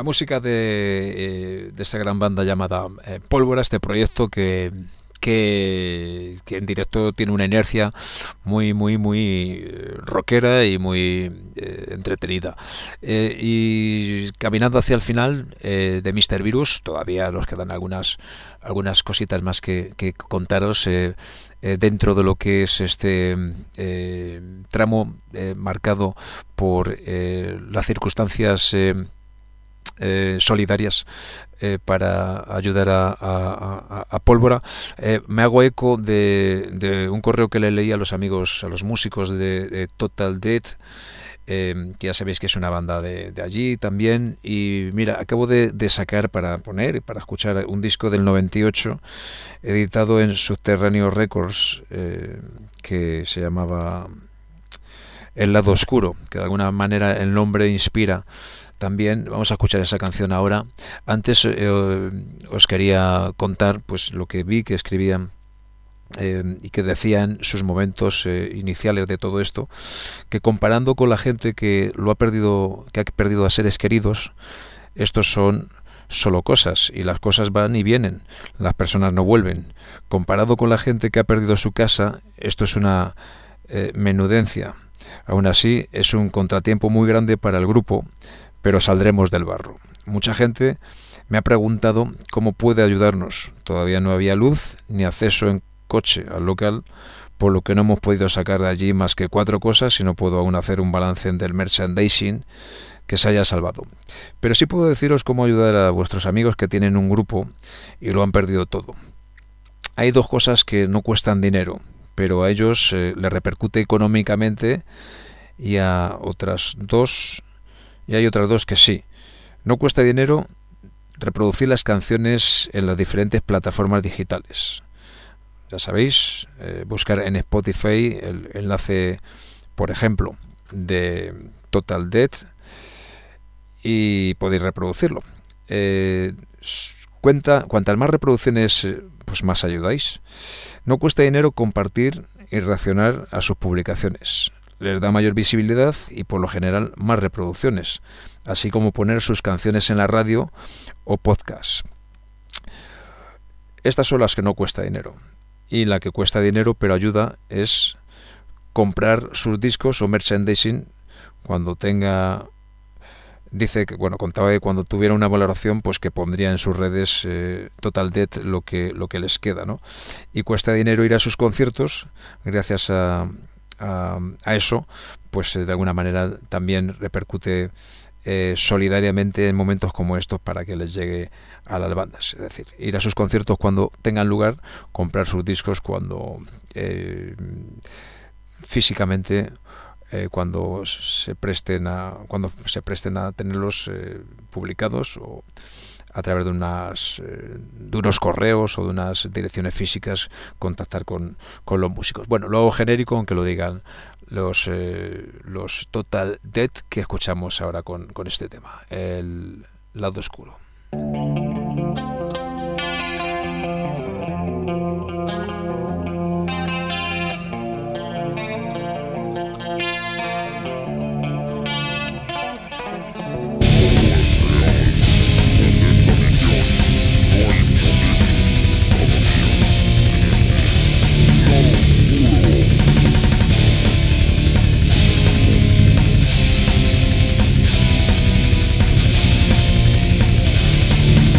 Speaker 2: música de, eh, de esta gran banda llamada eh, Pólvora, este proyecto que, que, que en directo tiene una inercia muy, muy, muy rockera y muy eh, entretenida. Eh, y caminando hacia el final eh, de míster Virus, todavía nos quedan algunas, algunas cositas más que, que contaros eh, eh, dentro de lo que es este eh, tramo eh, marcado por eh, las circunstancias eh, Eh, solidarias eh, para ayudar a, a, a, a Pólvora. Eh, me hago eco de, de un correo que le leí a los amigos, a los músicos de, de Total Death, eh, que ya sabéis que es una banda de, de allí también. Y mira, acabo de, de sacar para poner, para escuchar un disco del noventa y ocho, editado en Subterráneo Records, eh, que se llamaba El Lado Oscuro, que de alguna manera el nombre inspira. También vamos a escuchar esa canción ahora. Antes eh, os quería contar pues lo que vi que escribían eh, y que decían sus momentos eh, iniciales de todo esto, que comparando con la gente que lo ha perdido, que ha perdido a seres queridos, estos son solo cosas y las cosas van y vienen, las personas no vuelven. Comparado con la gente que ha perdido su casa, esto es una eh, menudencia. Aún así es un contratiempo muy grande para el grupo, pero saldremos del barro. Mucha gente me ha preguntado cómo puede ayudarnos. Todavía no había luz ni acceso en coche al local, por lo que no hemos podido sacar de allí más que cuatro cosas y no puedo aún hacer un balance del merchandising que se haya salvado. Pero sí puedo deciros cómo ayudar a vuestros amigos que tienen un grupo y lo han perdido todo. Hay dos cosas que no cuestan dinero, pero a ellos eh, les repercute económicamente, y a otras dos... Y hay otras dos que sí. No cuesta dinero reproducir las canciones en las diferentes plataformas digitales. Ya sabéis, eh, buscar en Spotify el enlace, por ejemplo, de Total Death y podéis reproducirlo. Eh, cuenta, cuantas más reproducciones, pues más ayudáis. No cuesta dinero compartir y reaccionar a sus publicaciones. Les da mayor visibilidad y por lo general más reproducciones, así como poner sus canciones en la radio o podcast. Estas son las que no cuesta dinero, y la que cuesta dinero pero ayuda es comprar sus discos o merchandising cuando tenga... Dice que, bueno, contaba que cuando tuviera una valoración, pues que pondría en sus redes eh, Total Death lo que, lo que les queda, ¿no? Y cuesta dinero ir a sus conciertos, gracias a... A, a eso, pues de alguna manera también repercute eh, solidariamente en momentos como estos para que les llegue a las bandas. Es decir, ir a sus conciertos cuando tengan lugar, comprar sus discos cuando eh, físicamente eh, cuando se presten a cuando se presten a tenerlos eh, publicados, o a través de unas eh, de unos correos o de unas direcciones físicas, contactar con, con los músicos. Bueno, lo hago genérico, aunque lo digan los eh, los Total Death, que escuchamos ahora con, con este tema, El Lado Oscuro.
Speaker 4: We'll be right back.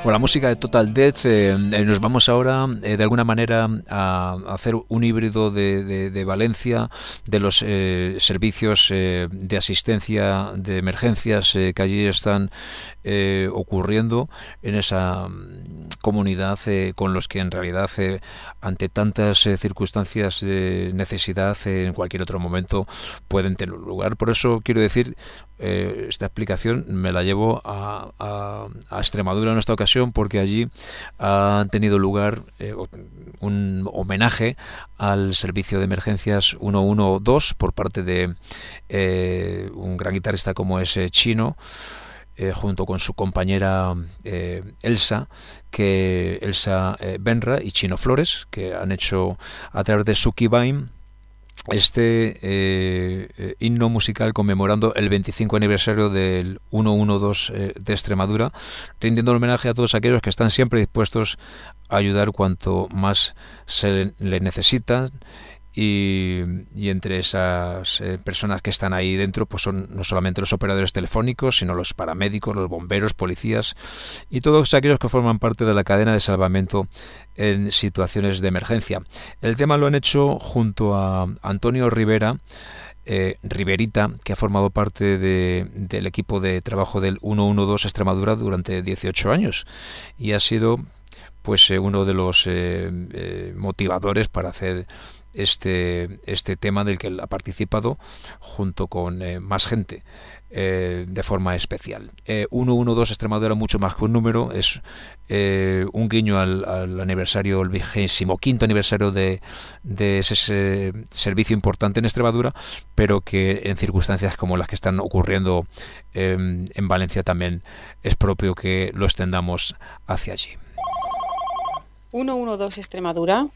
Speaker 2: Con la música de Total Death eh, eh, nos vamos ahora eh, de alguna manera a hacer un híbrido de, de, de Valencia, de los eh, servicios eh, de asistencia de emergencias eh, que allí están eh, ocurriendo en esa comunidad, eh, con los que en realidad eh, ante tantas eh, circunstancias de necesidad eh, en cualquier otro momento pueden tener lugar. Por eso quiero decir, eh, esta explicación me la llevo a, a, a Extremadura en esta ocasión, porque allí ha tenido lugar eh, un homenaje al servicio de emergencias ciento doce por parte de eh, un gran guitarrista como es eh, Chino, Eh, junto con su compañera eh, Elsa, que Elsa eh, Benra y Chino Flores, que han hecho a través de Suki Bain este eh, eh, himno musical conmemorando el veinticinco aniversario del ciento doce eh, de Extremadura, rindiendo homenaje a todos aquellos que están siempre dispuestos a ayudar cuanto más se le necesitan. Y, y entre esas eh, personas que están ahí dentro pues son no solamente los operadores telefónicos, sino los paramédicos, los bomberos, policías y todos aquellos que forman parte de la cadena de salvamento en situaciones de emergencia. El tema lo han hecho junto a Antonio Rivera, eh, Riverita, que ha formado parte de, del equipo de trabajo del ciento doce Extremadura durante dieciocho años y ha sido pues eh, uno de los eh, eh, motivadores para hacer este este tema del que él ha participado junto con eh, más gente eh, de forma especial. Eh, ciento doce Extremadura, mucho más que un número, es eh, un guiño al, al aniversario, el vigésimo quinto aniversario de, de ese, ese servicio importante en Extremadura, pero que en circunstancias como las que están ocurriendo eh, en Valencia también es propio que lo extendamos hacia allí.
Speaker 4: ciento doce Extremadura.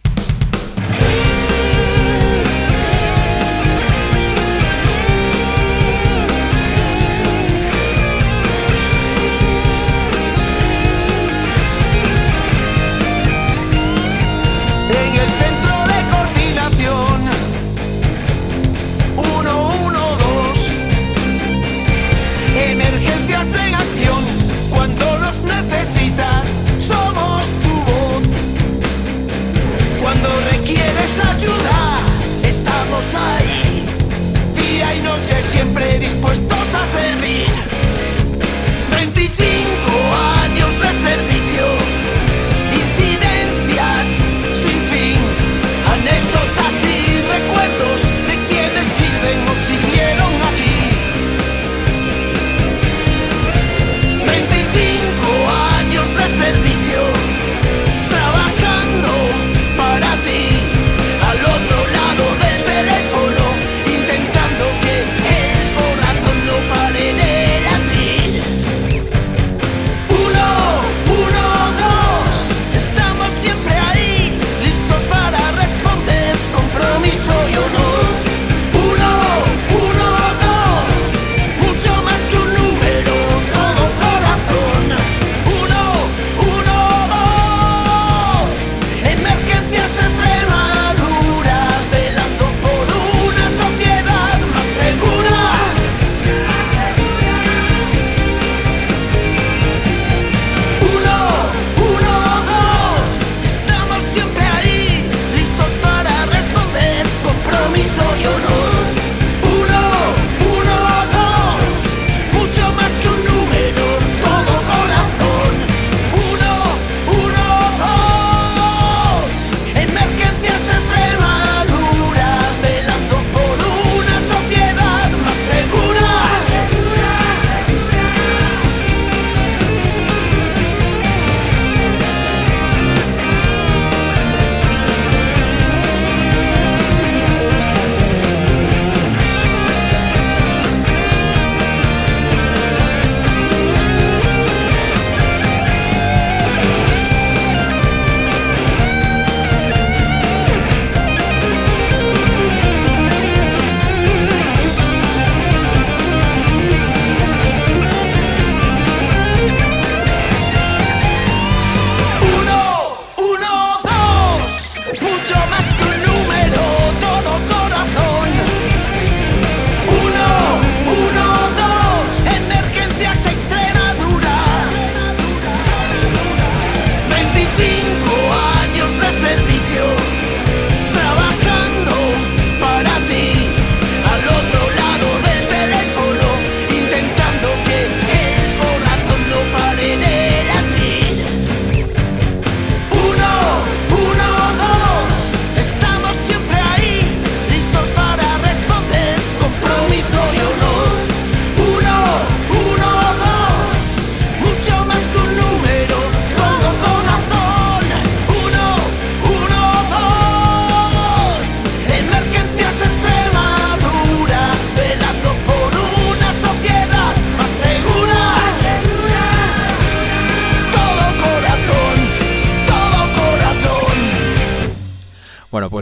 Speaker 1: En el centro de coordinación ciento doce, emergencias en acción, cuando los necesitas somos tu voz, cuando requieres ayuda estamos ahí, día y noche siempre dispuestos a servir. Veinticinco años de servicio, incidencias sin fin, anécdotas y recuerdos de quienes sirven o sirvieron aquí. Veinticinco años de servicio, trabajando para ti, al otro lado del teléfono, intentando que el corazón no pare de latir.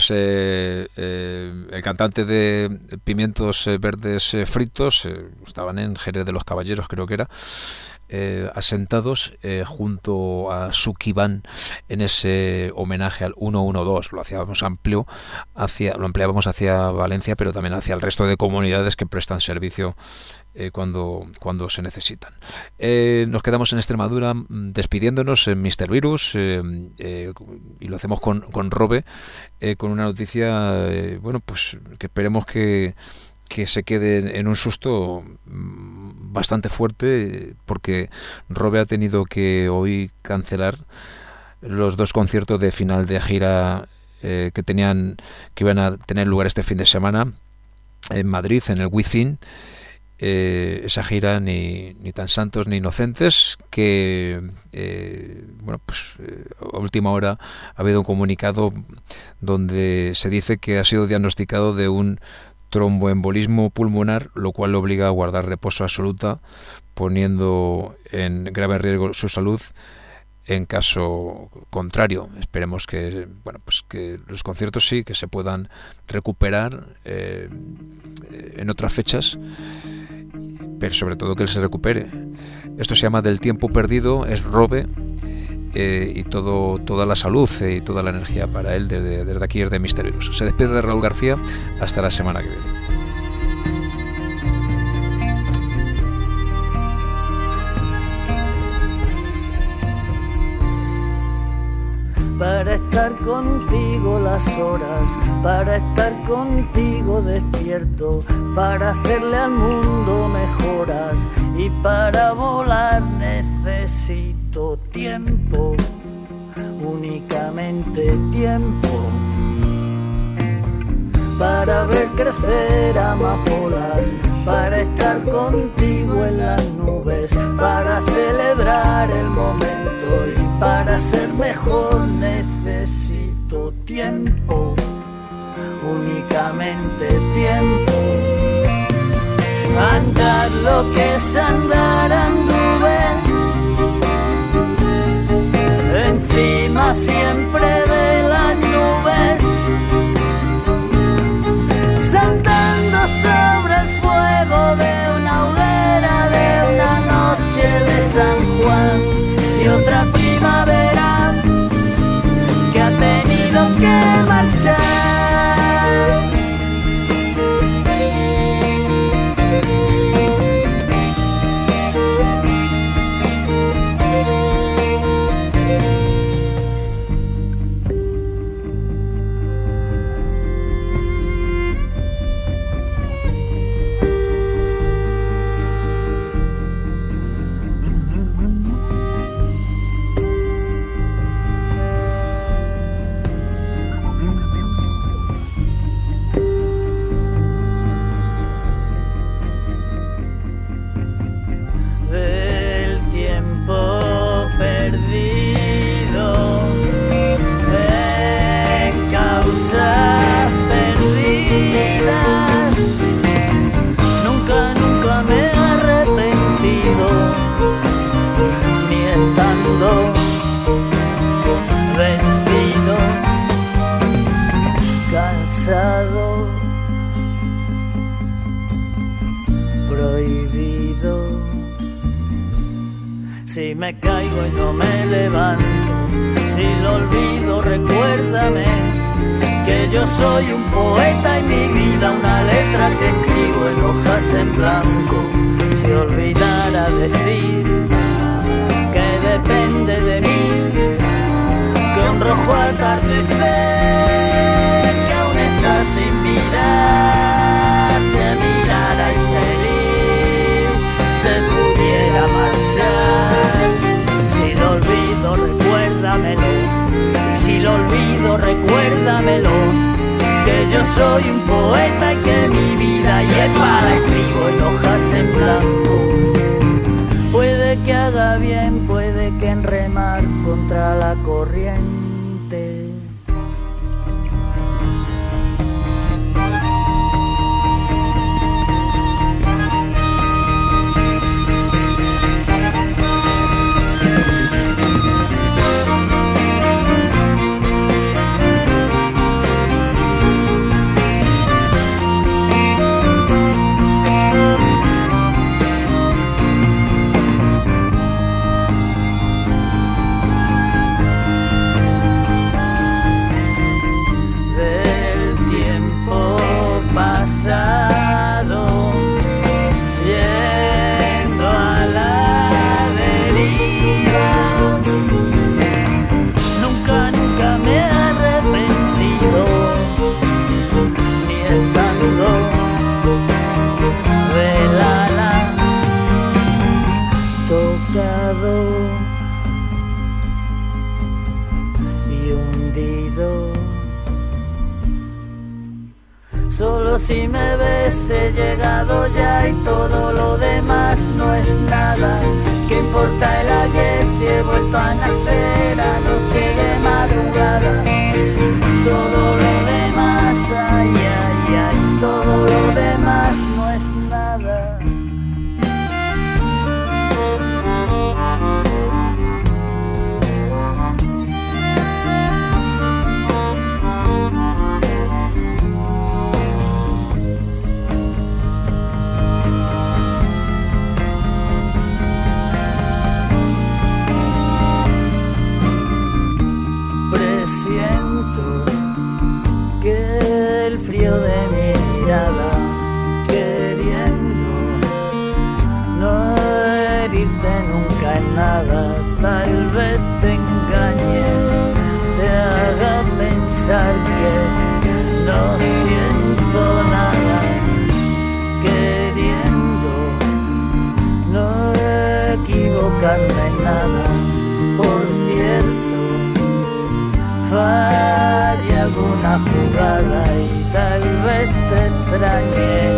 Speaker 2: pues eh, eh, el cantante de Pimientos Verdes eh, Fritos, eh, estaban en Jerez de los Caballeros, creo que era, eh, asentados eh, junto a Sukiban en ese homenaje al ciento doce. Lo hacíamos amplio, hacia, lo ampliábamos hacia Valencia, pero también hacia el resto de comunidades que prestan servicio Eh, cuando, cuando se necesitan. Eh, nos quedamos en Extremadura despidiéndonos en míster Virus eh, eh, y lo hacemos con, con Robe, eh, con una noticia, eh, bueno, pues que esperemos que, que se quede en un susto bastante fuerte, porque Robe ha tenido que hoy cancelar los dos conciertos de final de gira eh, que tenían que iban a tener lugar este fin de semana en Madrid, en el Within. Eh, esa gira ni, ni tan santos ni inocentes, que eh, bueno, pues eh, a última hora ha habido un comunicado donde se dice que ha sido diagnosticado de un tromboembolismo pulmonar, lo cual le obliga a guardar reposo absoluta, poniendo en grave riesgo su salud en caso contrario. Esperemos que, bueno, pues que los conciertos sí que se puedan recuperar eh, en otras fechas, pero sobre todo que él se recupere. Esto se llama Del tiempo perdido, es Robe, eh, y todo toda la salud eh, y toda la energía para él desde, desde aquí, desde míster Virus. Se despide de Raúl García hasta la semana que viene.
Speaker 5: Para estar contigo las horas, para estar contigo despierto, para hacerle al mundo mejoras, y para volar necesito tiempo, únicamente tiempo, para ver crecer amapolas, para estar contigo en las nubes, para celebrar el momento, y para ser mejor necesito tiempo, únicamente tiempo. Andar lo que es andar anduve, encima siempre de las nubes, saltando sobre el fuego de una hoguera, de una noche de San Juan, y otra primavera que ha tenido que marchar. Si me caigo y no me levanto, si lo olvido recuérdame que yo soy un poeta y mi vida una letra que escribo en hojas en blanco. Si olvidara decir que depende de mí, que un rojo atardecer que aún está sin mirar, se mirara y feliz se pudiera marchar. Si lo olvido recuérdamelo, y si lo olvido recuérdamelo, que yo soy un poeta y que mi vida y es para escribo en hojas en blanco. Puede que haga bien, puede que en remar contra la corriente. pasado, yendo a la deriva. Nunca, nunca me he arrepentido, ni estando velada, tocado y hundido. Solo si me ves he llegado ya y todo lo demás no es nada. ¿Qué importa el ayer si he vuelto a nacer anoche de madrugada? Todo lo demás, ay, ay, ay, todo lo demás no es nada. De mi mirada, queriendo no herirte nunca en nada, tal vez te engañe, te haga pensar que no siento nada, queriendo no equivocarme en nada. Por cierto, falla alguna jugada y tal vez te extrañe.